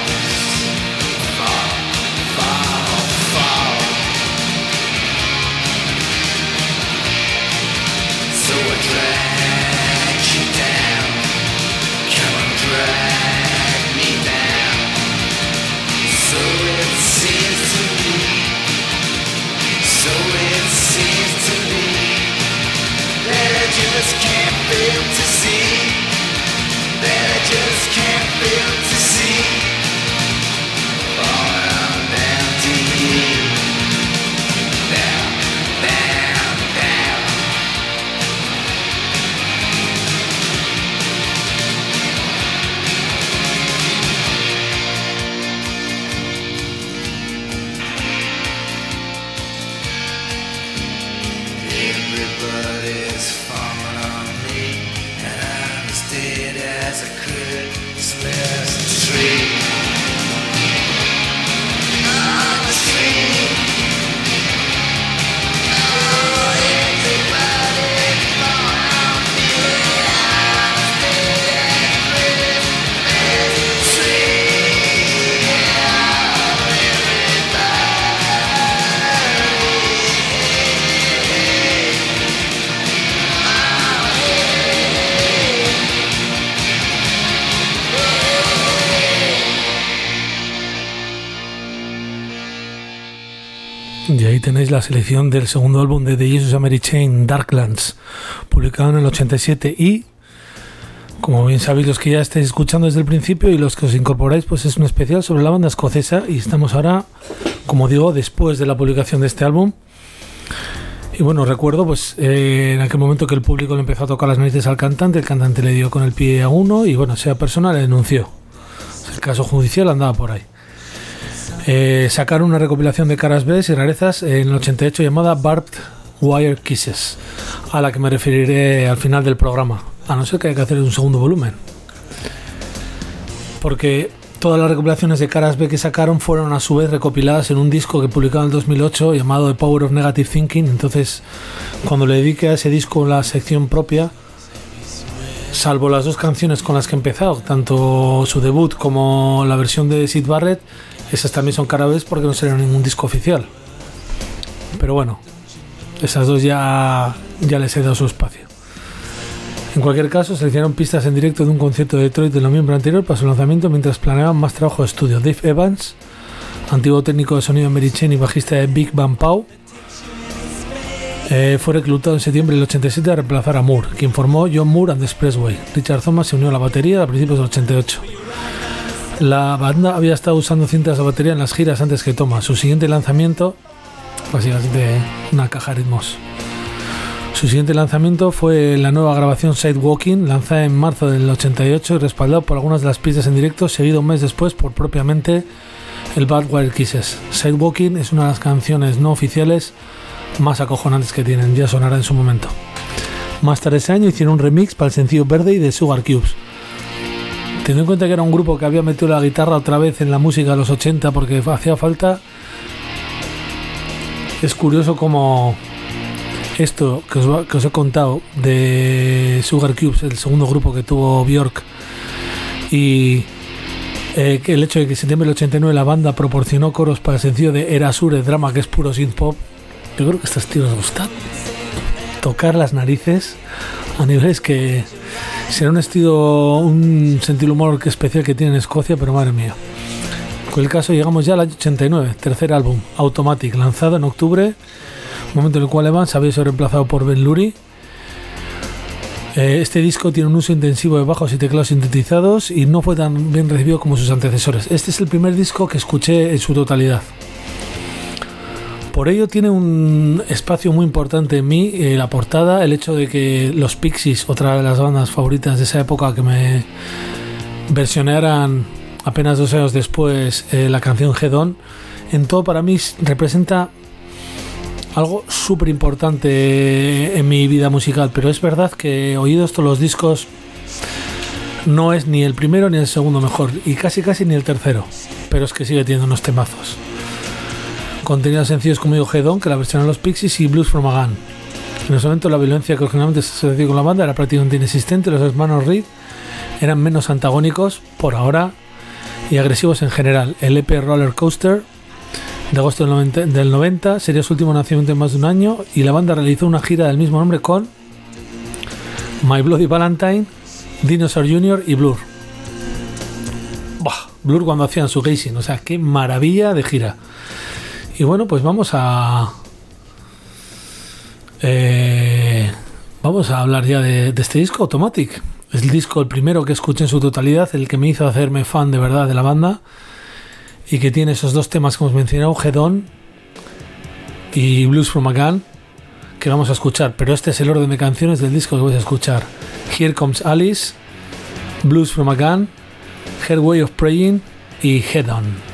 So I drag you down, come on, drag me down. So it seems to me, so it seems to me, that I just can't fail to see, that I just can't fail to see. Falling on down to you, down, down, down. Everybody's falling on me, and I'm as dead as a Christmas tree. I'm a tree. Oh, everybody's falling on me, I'm as dead as a Christmas tree. Oh, everybody. Y ahí tenéis la selección del segundo álbum de The Jesus and Mary Chain, Darklands, publicado en el 87. Y, como bien sabéis los que ya estáis escuchando desde el principio y los que os incorporáis, pues es un especial sobre la banda escocesa. Y estamos ahora, como digo, después de la publicación de este álbum. Y bueno, recuerdo pues en aquel momento que el público le empezó a tocar las narices al cantante, el cantante le dio con el pie a uno y bueno, esa persona le denunció. El caso judicial andaba por ahí. Sacaron una recopilación de caras B y rarezas en el 88 llamada Barbed Wire Kisses, a la que me referiré al final del programa, a no ser que haya que hacer un segundo volumen, porque todas las recopilaciones de caras B que sacaron fueron a su vez recopiladas en un disco que publicaron en el 2008 llamado The Power of Negative Thinking. Entonces, cuando le dediqué a ese disco la sección propia, salvo las dos canciones con las que he empezado, tanto su debut como la versión de Syd Barrett, esas también son cara B porque no salieron en ningún disco oficial. Pero bueno, esas dos ya les he dado su espacio. En cualquier caso, seleccionaron pistas en directo de un concierto de Detroit de noviembre anterior para su lanzamiento mientras planeaban más trabajo de estudio. Dave Evans, antiguo técnico de sonido de Mary Chain y bajista de Big Bang Pow, fue reclutado en septiembre del 87 a reemplazar a Moore, quien formó John Moore and the Expressway. Richard Thomas se unió a la batería a principios del 88. La banda había estado usando cintas de batería en las giras antes que Thomas. Su siguiente lanzamiento, básicamente una caja de ritmos. Su siguiente lanzamiento fue la nueva grabación Sidewalking, lanzada en marzo del 88 y respaldado por algunas de las pistas en directo, seguido un mes después por propiamente el Barbed Wire Kisses. Sidewalking es una de las canciones no oficiales más acojonantes que tienen, ya sonará en su momento. Más tarde ese año hicieron un remix para el sencillo Verde y de Sugar Cubes. Teniendo en cuenta que era un grupo que había metido la guitarra otra vez en la música de los 80 porque hacía falta, es curioso como esto que os he contado de Sugar Cubes, el segundo grupo que tuvo Björk, y que el hecho de que en septiembre del 89 la banda proporcionó coros para el sencillo de Erasure Drama, que es puro synth pop. Yo creo que a estos tíos les gusta tocar las narices a niveles que será un sentido de humor especial que tiene en Escocia, pero madre mía. Con el caso llegamos ya al año 89, tercer álbum, Automatic, lanzado en octubre, momento en el cual Evans había sido reemplazado por Ben Lurie. Este disco tiene un uso intensivo de bajos y teclados sintetizados y no fue tan bien recibido como sus antecesores. Este es el primer disco que escuché en su totalidad. Por ello tiene un espacio muy importante en mí, la portada, el hecho de que los Pixies, otra de las bandas favoritas de esa época, que me versionaran apenas 2 años después la canción Head On, en todo para mí representa algo súper importante en mi vida musical, pero es verdad que oídos todos los discos no es ni el primero ni el segundo mejor, y casi ni el tercero, pero es que sigue teniendo unos temazos. Contenía sencillos como Head On, que la versionaron los Pixies, y Blues from a Gun. En ese momento la violencia que originalmente se asoció con la banda era prácticamente inexistente. Los hermanos Reed eran menos antagónicos por ahora y agresivos en general. El EP Roller Coaster de agosto del 90 sería su último nacimiento en más de un año, y la banda realizó una gira del mismo nombre con My Bloody Valentine, Dinosaur Jr. y Blur. Blur cuando hacían su Gazing, o sea, qué maravilla de gira. Y bueno, pues vamos a hablar ya de este disco, Automatic. Es el disco, el primero que escuché en su totalidad, el que me hizo hacerme fan de verdad de la banda, y que tiene esos 2 temas que hemos mencionado, Head On y Blues from a Gun, que vamos a escuchar. Pero este es el orden de canciones del disco que vais a escuchar: Here Comes Alice, Blues from a Gun, Her Way of Praying y Head On.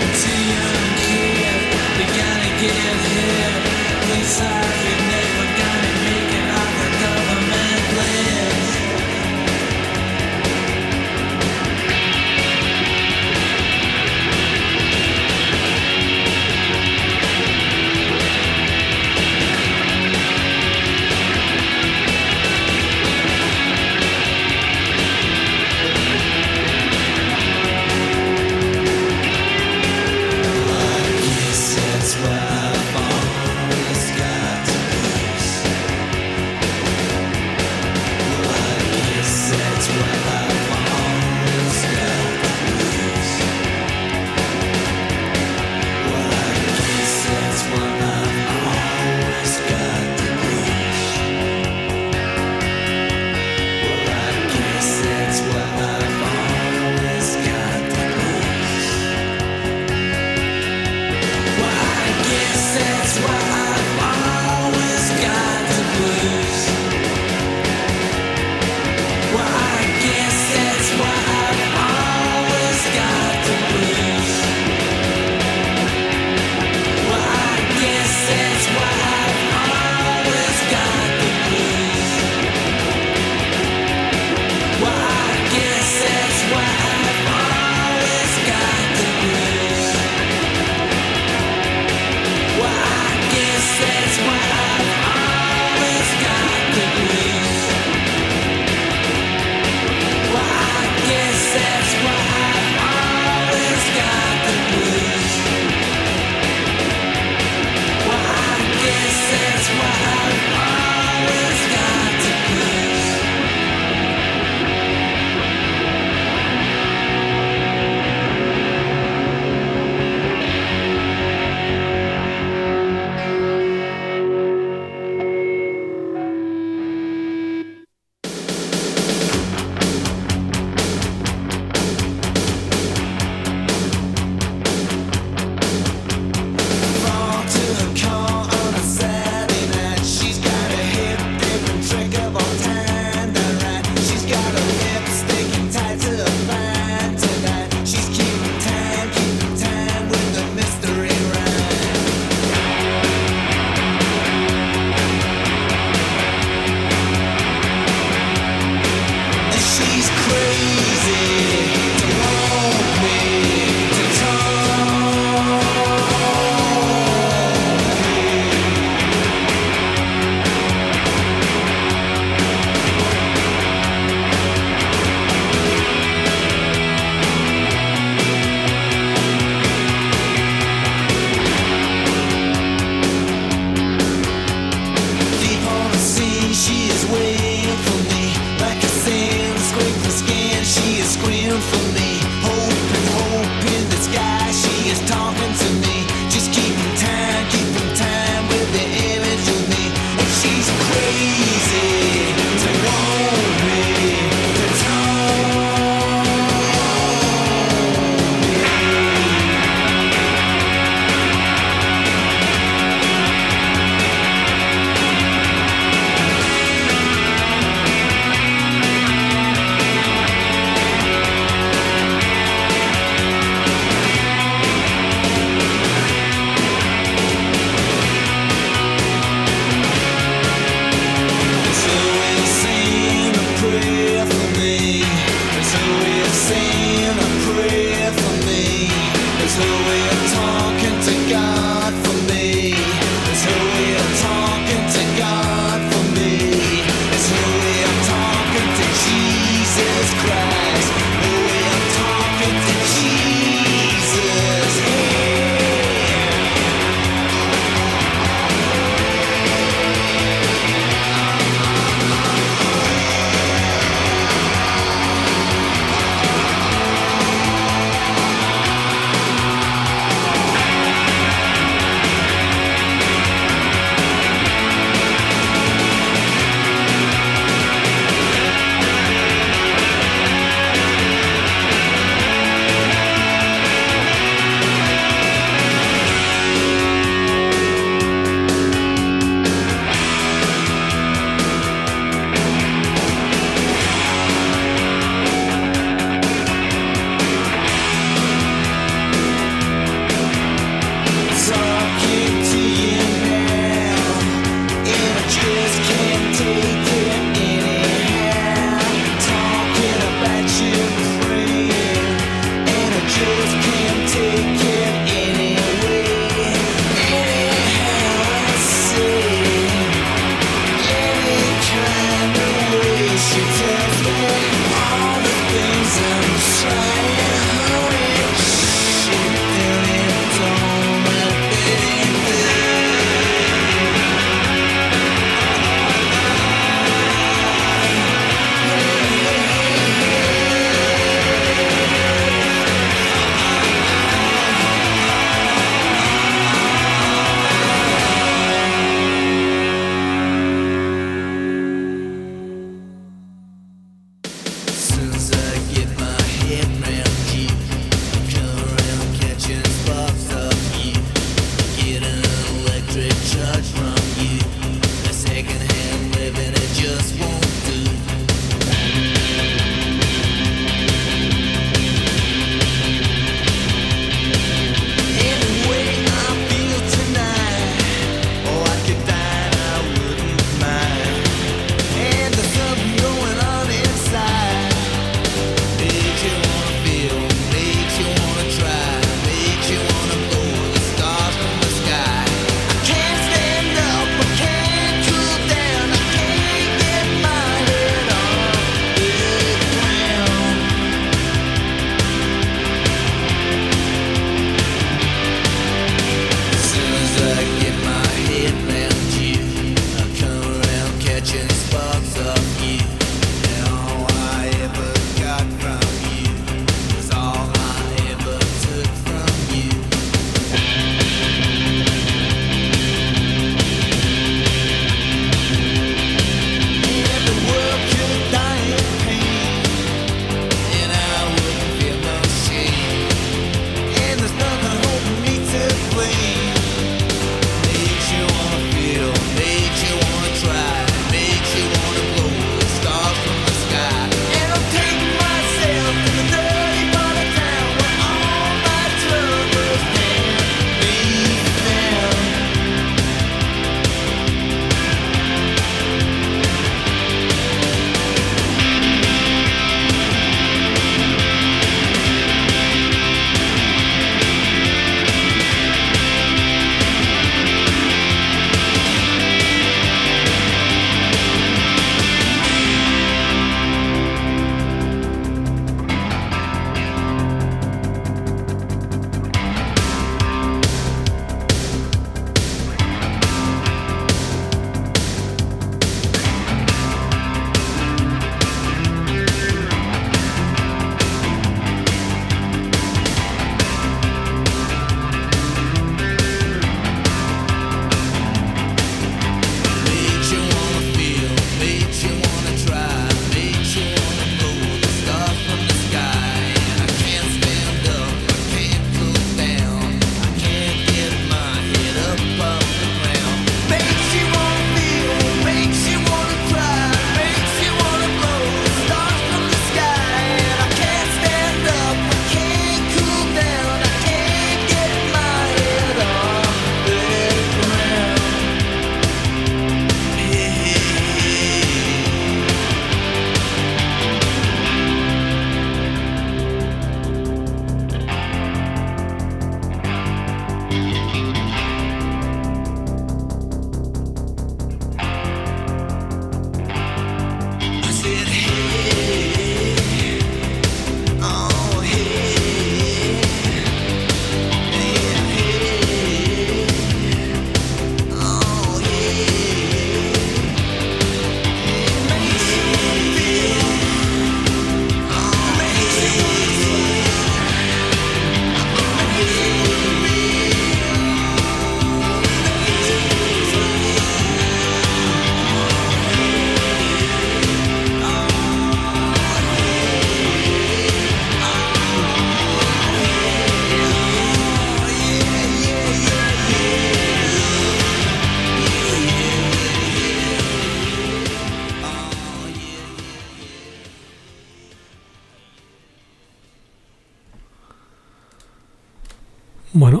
Bueno,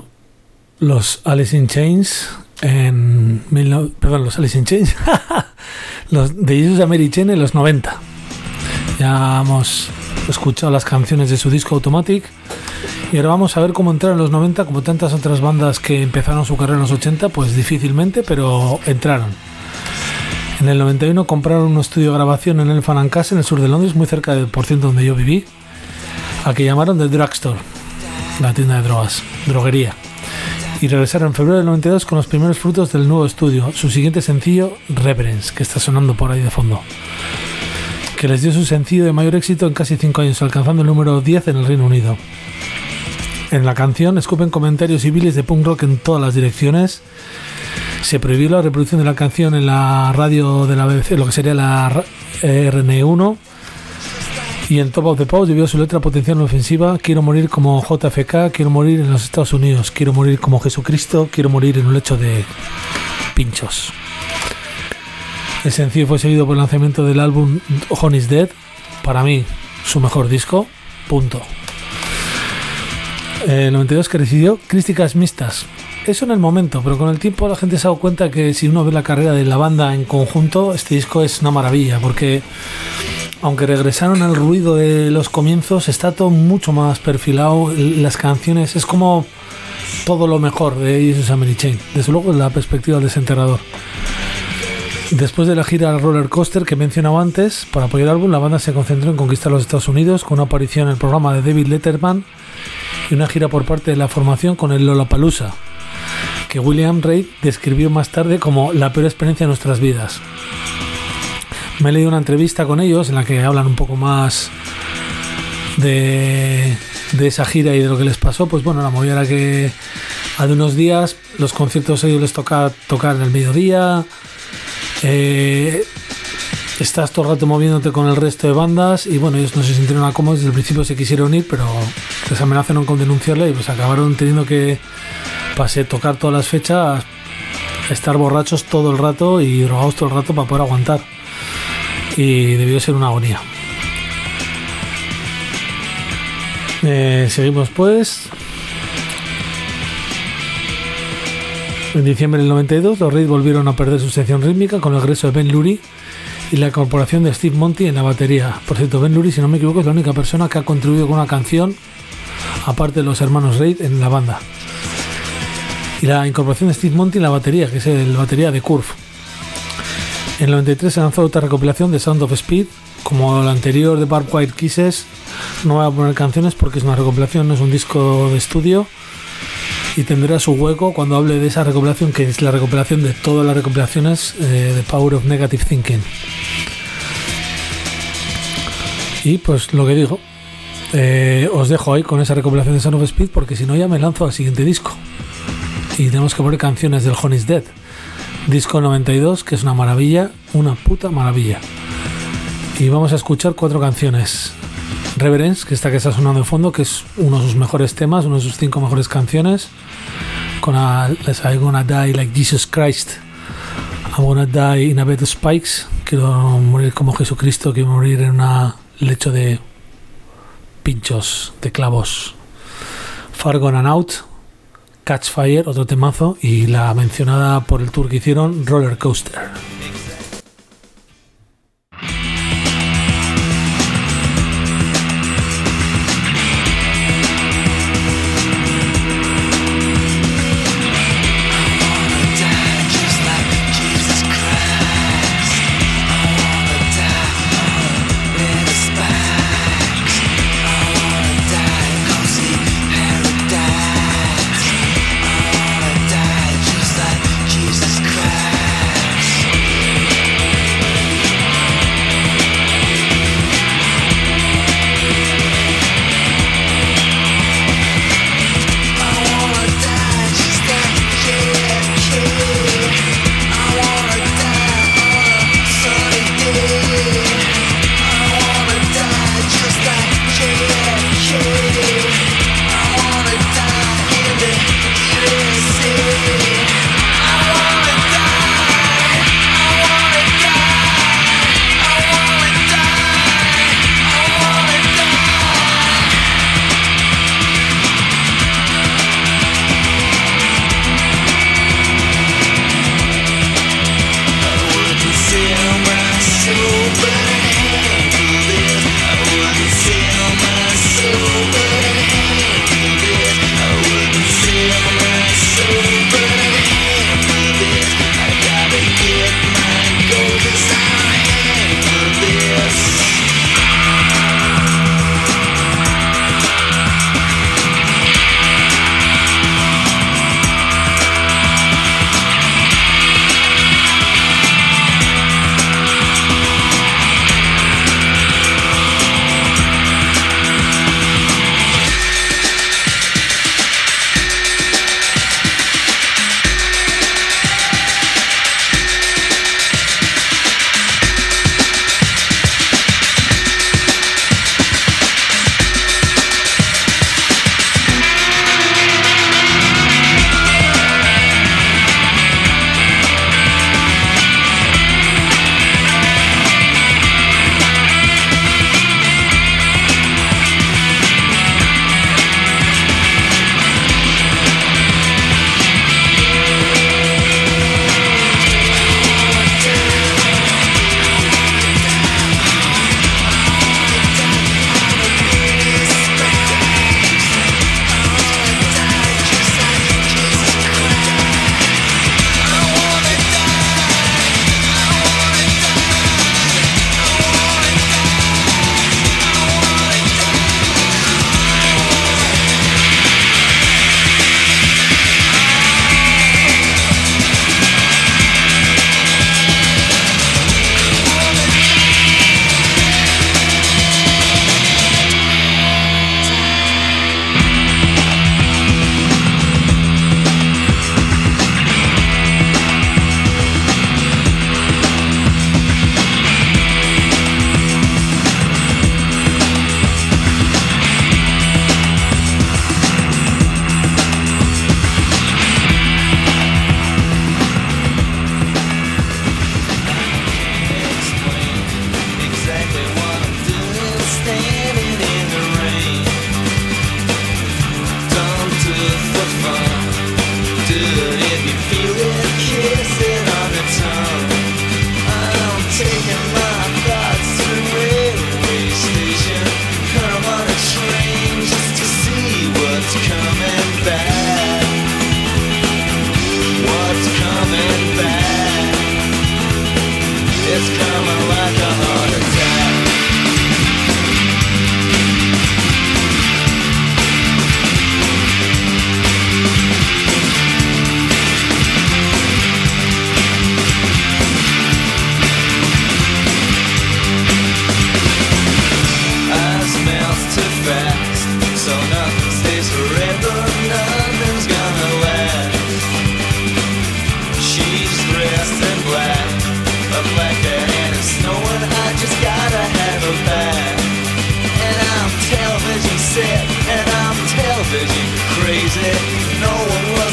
los Alice in Chains los Alice in Chains los de Jesus and Mary Chain en los 90. Ya hemos escuchado las canciones de su disco Automatic y ahora vamos a ver cómo entraron en los 90, como tantas otras bandas que empezaron su carrera en los 80, pues difícilmente, pero entraron. En el 91 compraron un estudio de grabación en Elephant and Castle, en el sur de Londres, muy cerca del porciento donde yo viví, al que llamaron The Drugstore, la tienda de drogas, droguería. Y regresaron en febrero del 92 con los primeros frutos del nuevo estudio, su siguiente sencillo, Reverence, que está sonando por ahí de fondo, que les dio su sencillo de mayor éxito en casi 5 años, alcanzando el número 10 en el Reino Unido. En la canción escupen comentarios y bilis de punk rock en todas las direcciones. Se prohibió la reproducción de la canción en la radio de la BBC, lo que sería la RN1, y en Top of the Post debido a su letra potencial ofensiva: quiero morir como JFK, quiero morir en los Estados Unidos, quiero morir como Jesucristo, quiero morir en un lecho de pinchos. El sencillo fue seguido por el lanzamiento del álbum Honey's Dead, para mí su mejor disco, punto. El 92 que recibió críticas mixtas. Eso en el momento, pero con el tiempo la gente se ha dado cuenta que si uno ve la carrera de la banda en conjunto, este disco es una maravilla, porque aunque regresaron al ruido de los comienzos, está todo mucho más perfilado. Las canciones es como todo lo mejor de Jesus and Mary Chain, desde luego desde la perspectiva del desenterrador. Después de la gira Roller Coaster que mencionaba antes, para apoyar el álbum, la banda se concentró en conquistar los Estados Unidos con una aparición en el programa de David Letterman y una gira por parte de la formación con el Lollapalooza, que William Reid describió más tarde como la peor experiencia de nuestras vidas. Me he leído una entrevista con ellos en la que hablan un poco más de esa gira y de lo que les pasó. Pues bueno, la movida era que hace unos días los conciertos a ellos les toca tocar en el mediodía. Estás todo el rato moviéndote con el resto de bandas y bueno, ellos no se sintieron cómodos. Desde el principio se quisieron ir, pero les amenazaron con denunciarle y pues acabaron teniendo que tocar todas las fechas, estar borrachos todo el rato y drogados todo el rato para poder aguantar, y debió ser una agonía. Seguimos pues. En diciembre del 92 los Raid volvieron a perder su sección rítmica con el regreso de Ben Lurie y la incorporación de Steve Monty en la batería. Por cierto, Ben Lurie, si no me equivoco, es la única persona que ha contribuido con una canción aparte de los hermanos Raid en la banda. Y la incorporación de Steve Monty en la batería, que es el batería de Curve. En el 93 se lanzó otra recopilación de Sound of Speed. Como la anterior de Barbed Wire Kisses, no voy a poner canciones porque es una recopilación, no es un disco de estudio, y tendrá su hueco cuando hable de esa recopilación, que es la recopilación de todas las recopilaciones de Power of Negative Thinking. Y pues lo que digo, os dejo ahí con esa recopilación de Sound of Speed, porque si no ya me lanzo al siguiente disco y tenemos que poner canciones del Honey's Dead, disco 92, que es una maravilla, una puta maravilla. Y vamos a escuchar 4 canciones. Reverence, que esta que está sonando de fondo, que es uno de sus mejores temas, una de sus 5 mejores canciones, con I'm Gonna Die Like Jesus Christ, I'm Gonna Die in a Bed of Spikes, quiero morir como Jesucristo, quiero morir en un lecho de pinchos, de clavos. Far Gone and Out, Catch Fire, otro temazo, y la mencionada por el tour que hicieron, Roller Coaster. Jesus Christ.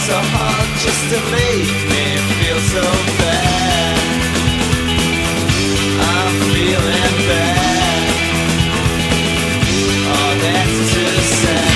so hard just to make me feel so bad. I'm feeling bad. Oh, that's too sad.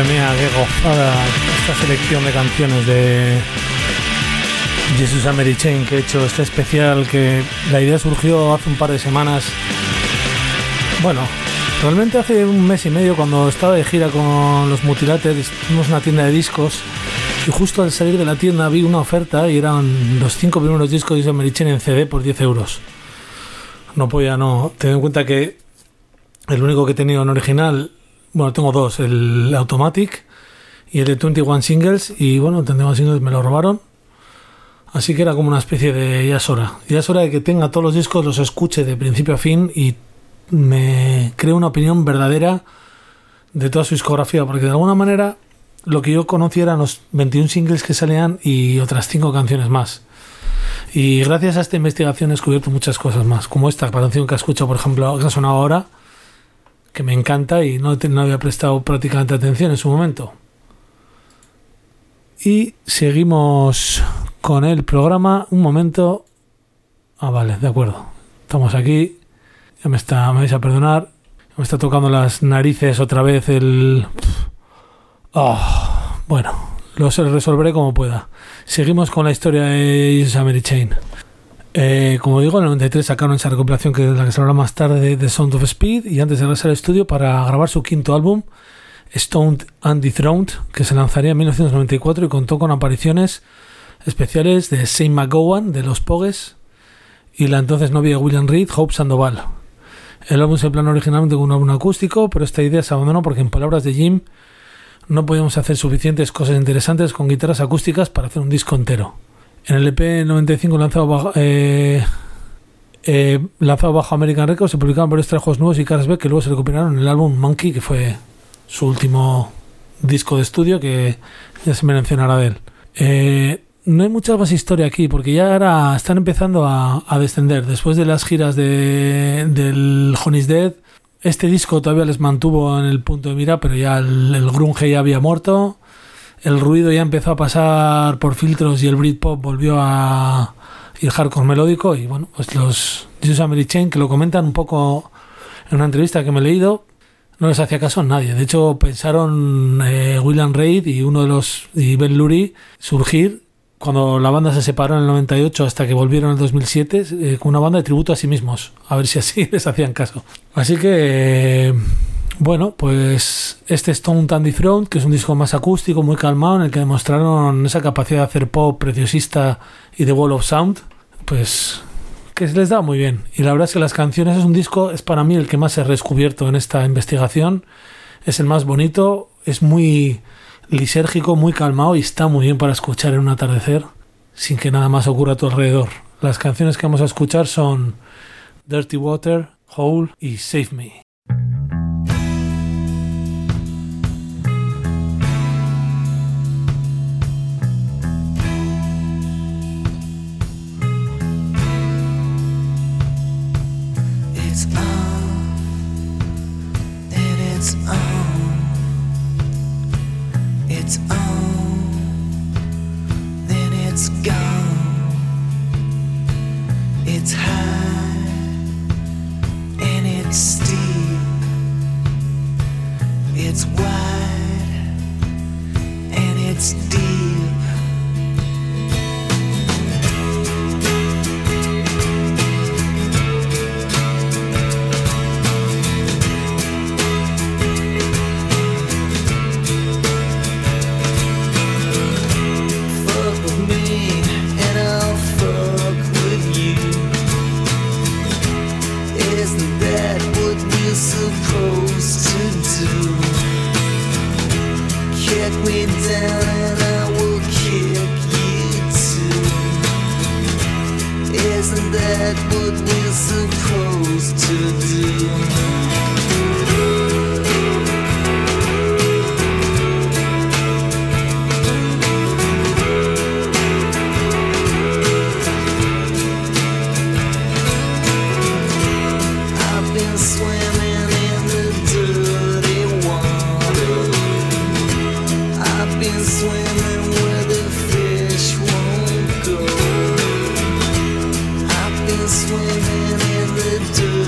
Madre mía, qué gozada esta selección de canciones de Jesus and Mary Chain que he hecho, este especial, que la idea surgió hace un par de semanas. Bueno, realmente hace un mes y medio, cuando estaba de gira con los Mutilators, fuimos a una tienda de discos y justo al salir de la tienda vi una oferta y eran los 5 primeros discos de Jesus and Mary Chain en CD por 10 euros. No podía no. Ten en cuenta que el único que he tenido en original, bueno, tengo dos, el Automatic y el de 21 Singles, y bueno, el 21 Singles me lo robaron, así que era como una especie de ya es hora de que tenga todos los discos, los escuche de principio a fin y me cree una opinión verdadera de toda su discografía, porque de alguna manera lo que yo conocía eran los 21 singles que salían y otras 5 canciones más, y gracias a esta investigación he descubierto muchas cosas más, como esta canción que he escuchado, por ejemplo, que ha sonado ahora, que me encanta y no había prestado prácticamente atención en su momento. Y seguimos con el programa. Un momento. Vale, de acuerdo. Estamos aquí. Me vais a perdonar. Me está tocando las narices otra vez el... bueno, lo resolveré como pueda. Seguimos con la historia de Jesus and Mary Chain. Como digo, en el 93 sacaron esa recopilación que es la que se hablará más tarde, de Sound of Speed, y antes de regresar al estudio para grabar su quinto álbum, Stoned and Dethroned, que se lanzaría en 1994 y contó con apariciones especiales de Shane McGowan de los Pogues y la entonces novia de William Reed, Hope Sandoval. El álbum se planeó originalmente como un álbum acústico, pero esta idea se abandonó porque, en palabras de Jim, no podíamos hacer suficientes cosas interesantes con guitarras acústicas para hacer un disco entero. En el EP 95 lanzado bajo American Records se publicaron varios trabajos nuevos y caras B que luego se recuperaron en el álbum Monkey, que fue su último disco de estudio, que ya se me mencionará de él. No hay mucha más historia aquí porque ya ahora están empezando a descender. Después de las giras del Honey's Dead, este disco todavía les mantuvo en el punto de mira, pero ya el grunge ya había muerto. El ruido ya empezó a pasar por filtros y el Britpop volvió a ir hardcore melódico. Y bueno, pues los Jesus and Mary Chain, que lo comentan un poco en una entrevista que me he leído, no les hacía caso a nadie. De hecho, pensaron William Reid y Ben Lurie surgir cuando la banda se separó en el 98 hasta que volvieron en el 2007 con una banda de tributo a sí mismos, a ver si así les hacían caso. Así que... bueno, pues este Stoned and Dethroned, que es un disco más acústico, muy calmado, en el que demostraron esa capacidad de hacer pop preciosista y de wall of sound, pues que se les da muy bien. Y la verdad es que las canciones, es un disco, es para mí el que más he redescubierto en esta investigación, es el más bonito, es muy lisérgico, muy calmado y está muy bien para escuchar en un atardecer sin que nada más ocurra a tu alrededor. Las canciones que vamos a escuchar son Dirty Water, Hole y Save Me. It's on, and it's on, it's on, then it's gone, it's high, and it's steep, it's wide, and it's deep.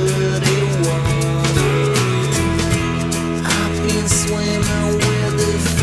Swimming where the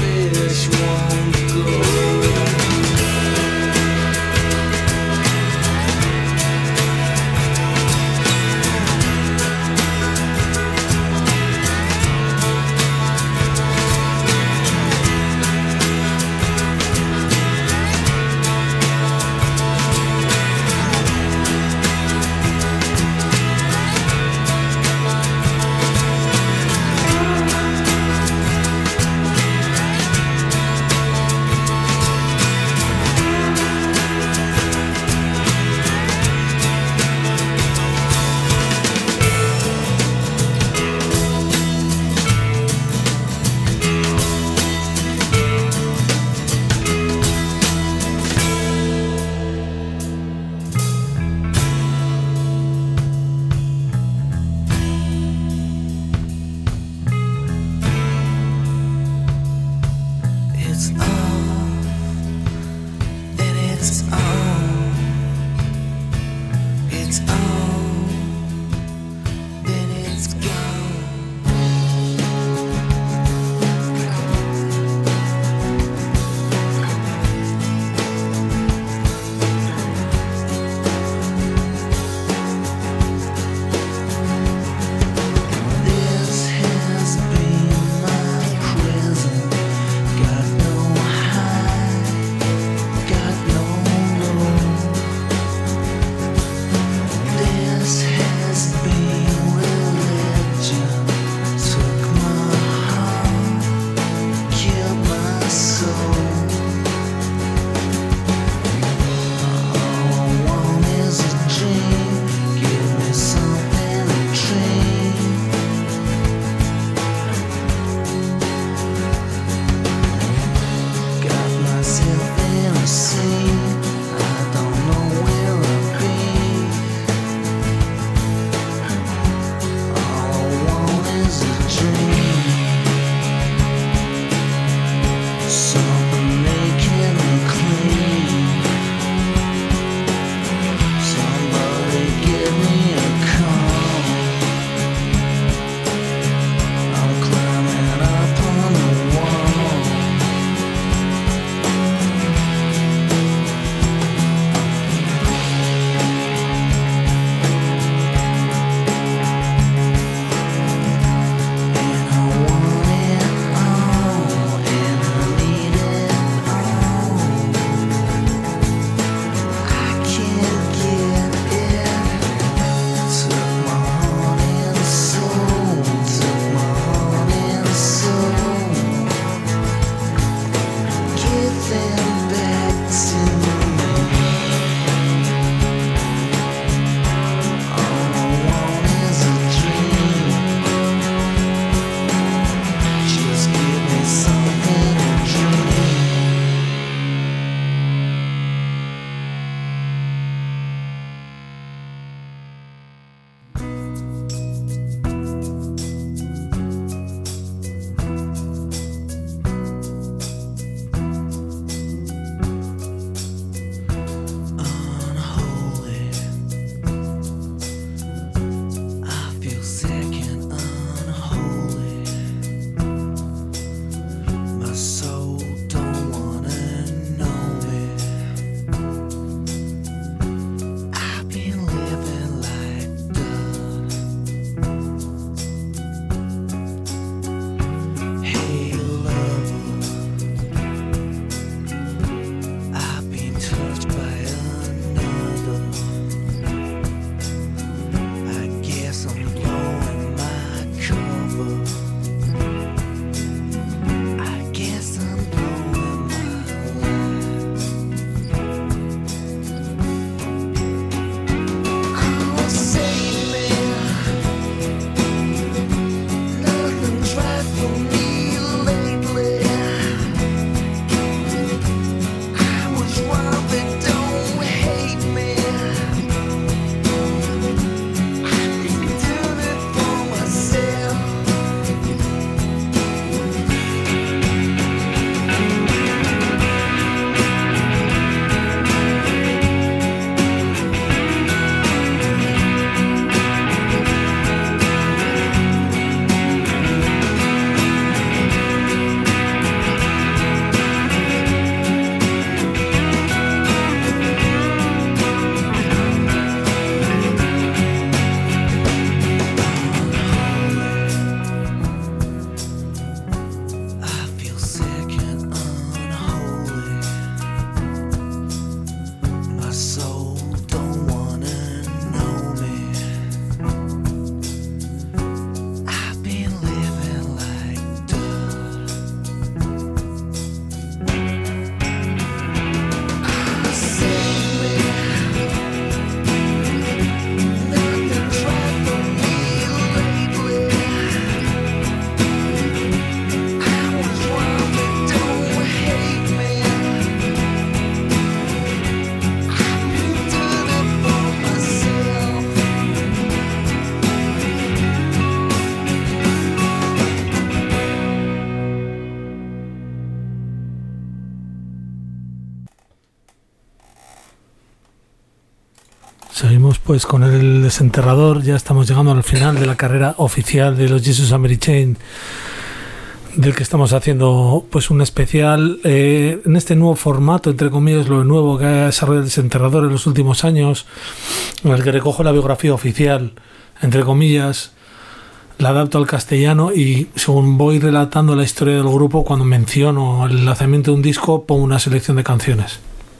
pues con el desenterrador ya estamos llegando al final de la carrera oficial de los Jesus and Mary Chain, del que estamos haciendo pues un especial en este nuevo formato, entre comillas, lo nuevo que ha desarrollado el desenterrador en los últimos años, en el que recojo la biografía oficial, entre comillas, la adapto al castellano y según voy relatando la historia del grupo, cuando menciono el lanzamiento de un disco pongo una selección de canciones.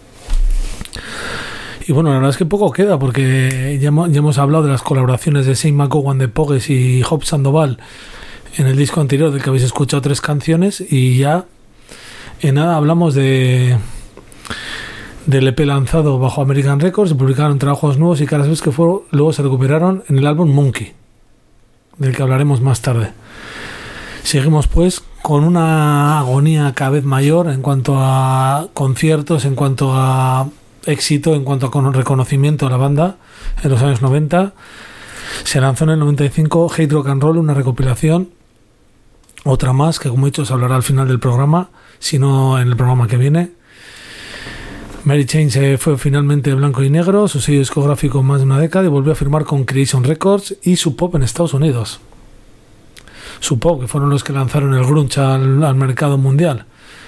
Y bueno, la verdad es que poco queda, porque ya hemos hablado de las colaboraciones de Shane McGowan de Pogues y Hope Sandoval en el disco anterior, del que habéis escuchado 3 canciones, y ya en nada hablamos del EP lanzado bajo American Records. Se publicaron trabajos nuevos y caras que luego se recuperaron en el álbum Monkey, del que hablaremos más tarde. Seguimos pues con una agonía cada vez mayor en cuanto a conciertos, en cuanto a éxito, en cuanto a reconocimiento a la banda en los años 90. Se lanzó en el 95 Hate Rock and Roll, una recopilación, otra más que como he dicho se hablará al final del programa, si no en el programa que viene. Mary Chain se fue finalmente blanco y negro, su sello discográfico más de una década, y volvió a firmar con Creation Records y Sub Pop en Estados Unidos. Sub Pop, que fueron los que lanzaron el grunge al mercado mundial.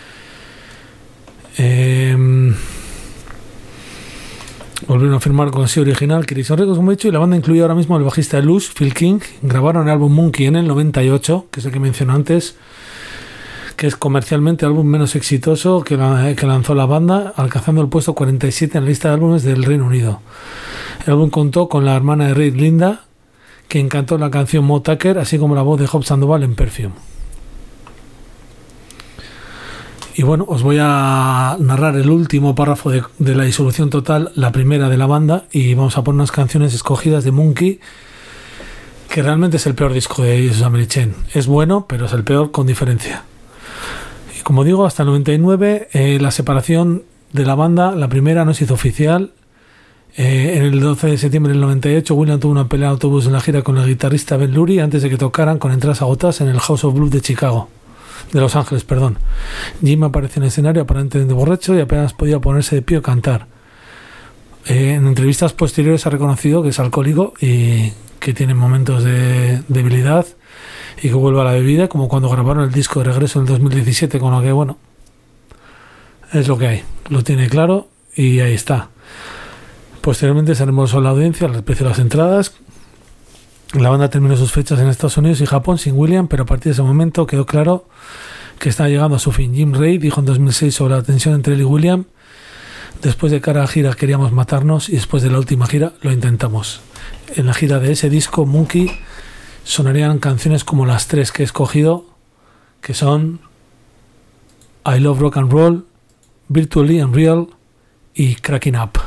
Volvieron a firmar con el sello original Creation Records, como he dicho, y la banda incluye ahora mismo al bajista de Lush, Phil King. Grabaron el álbum Monkey en el 98, que es el que mencioné antes, que es comercialmente el álbum menos exitoso que lanzó la banda, alcanzando el puesto 47 en la lista de álbumes del Reino Unido. El álbum contó con la hermana de Reid, Linda, que cantó la canción Mo Tucker, así como la voz de Hope Sandoval en Perfume. Y bueno, os voy a narrar el último párrafo de la disolución total, la primera de la banda, y vamos a poner unas canciones escogidas de Monkey, que realmente es el peor disco de Jesus and Mary Chain. Es bueno, pero es el peor con diferencia. Y como digo, hasta el 99 la separación de la banda, la primera, no se hizo oficial. En el 12 de septiembre del 98 William tuvo una pelea de autobús en la gira con el guitarrista Ben Lurie antes de que tocaran con entradas agotadas en el House of Blues de Los Ángeles, perdón. Jim apareció en el escenario aparentemente borracho y apenas podía ponerse de pie o cantar. En entrevistas posteriores ha reconocido que es alcohólico y que tiene momentos de debilidad y que vuelve a la bebida, como cuando grabaron el disco de regreso en el 2017, con lo que, bueno, es lo que hay, lo tiene claro y ahí está. Posteriormente se reembolsó la audiencia al precio de las entradas. La banda terminó sus fechas en Estados Unidos y Japón sin William, pero a partir de ese momento quedó claro que estaba llegando a su fin. Jim Reid dijo en 2006 sobre la tensión entre él y William: después de cada gira queríamos matarnos y después de la última gira lo intentamos. En la gira de ese disco, Monkey, sonarían canciones como las 3 que he escogido, que son I Love Rock and Roll, Virtually Unreal y Cracking Up.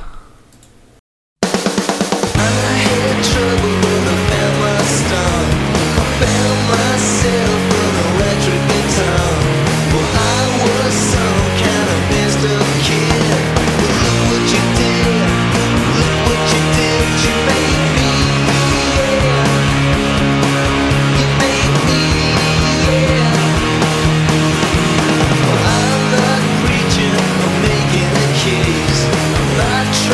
Not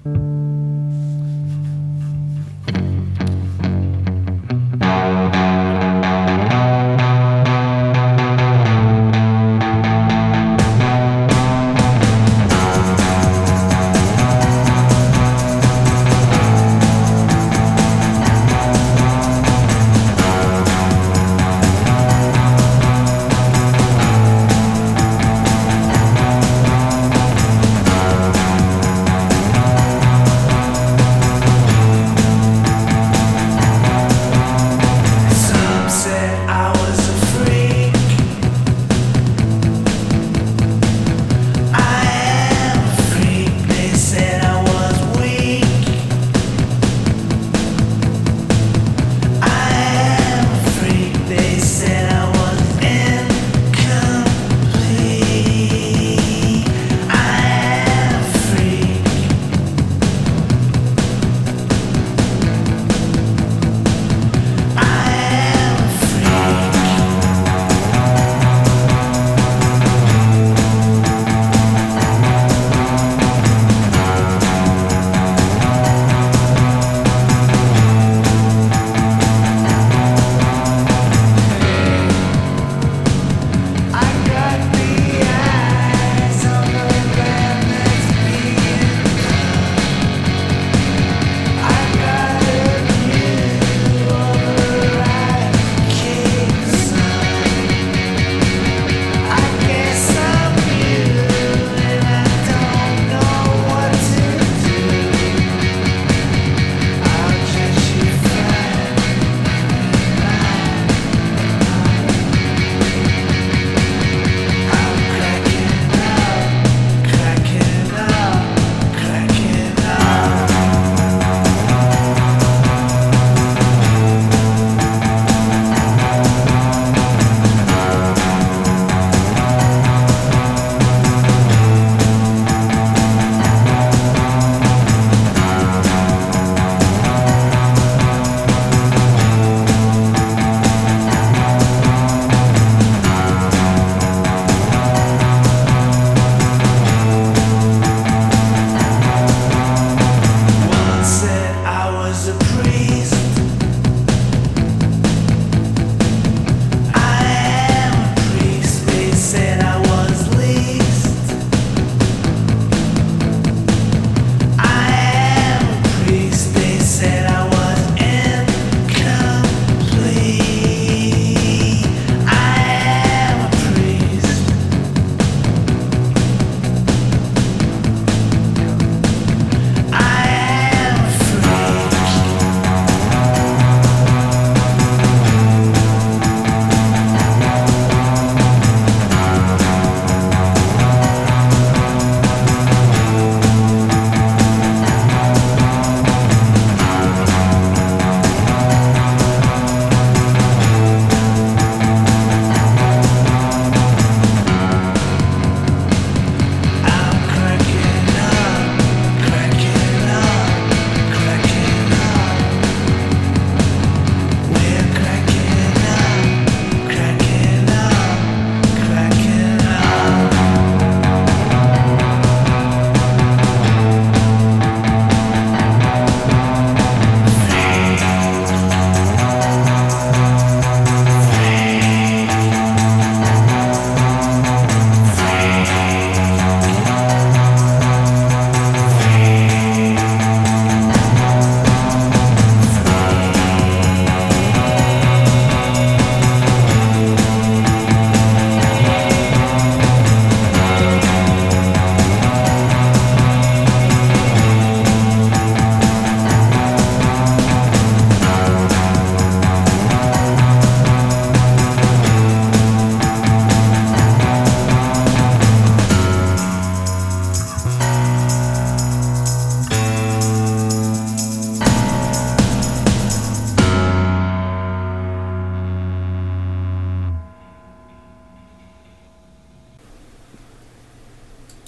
Thank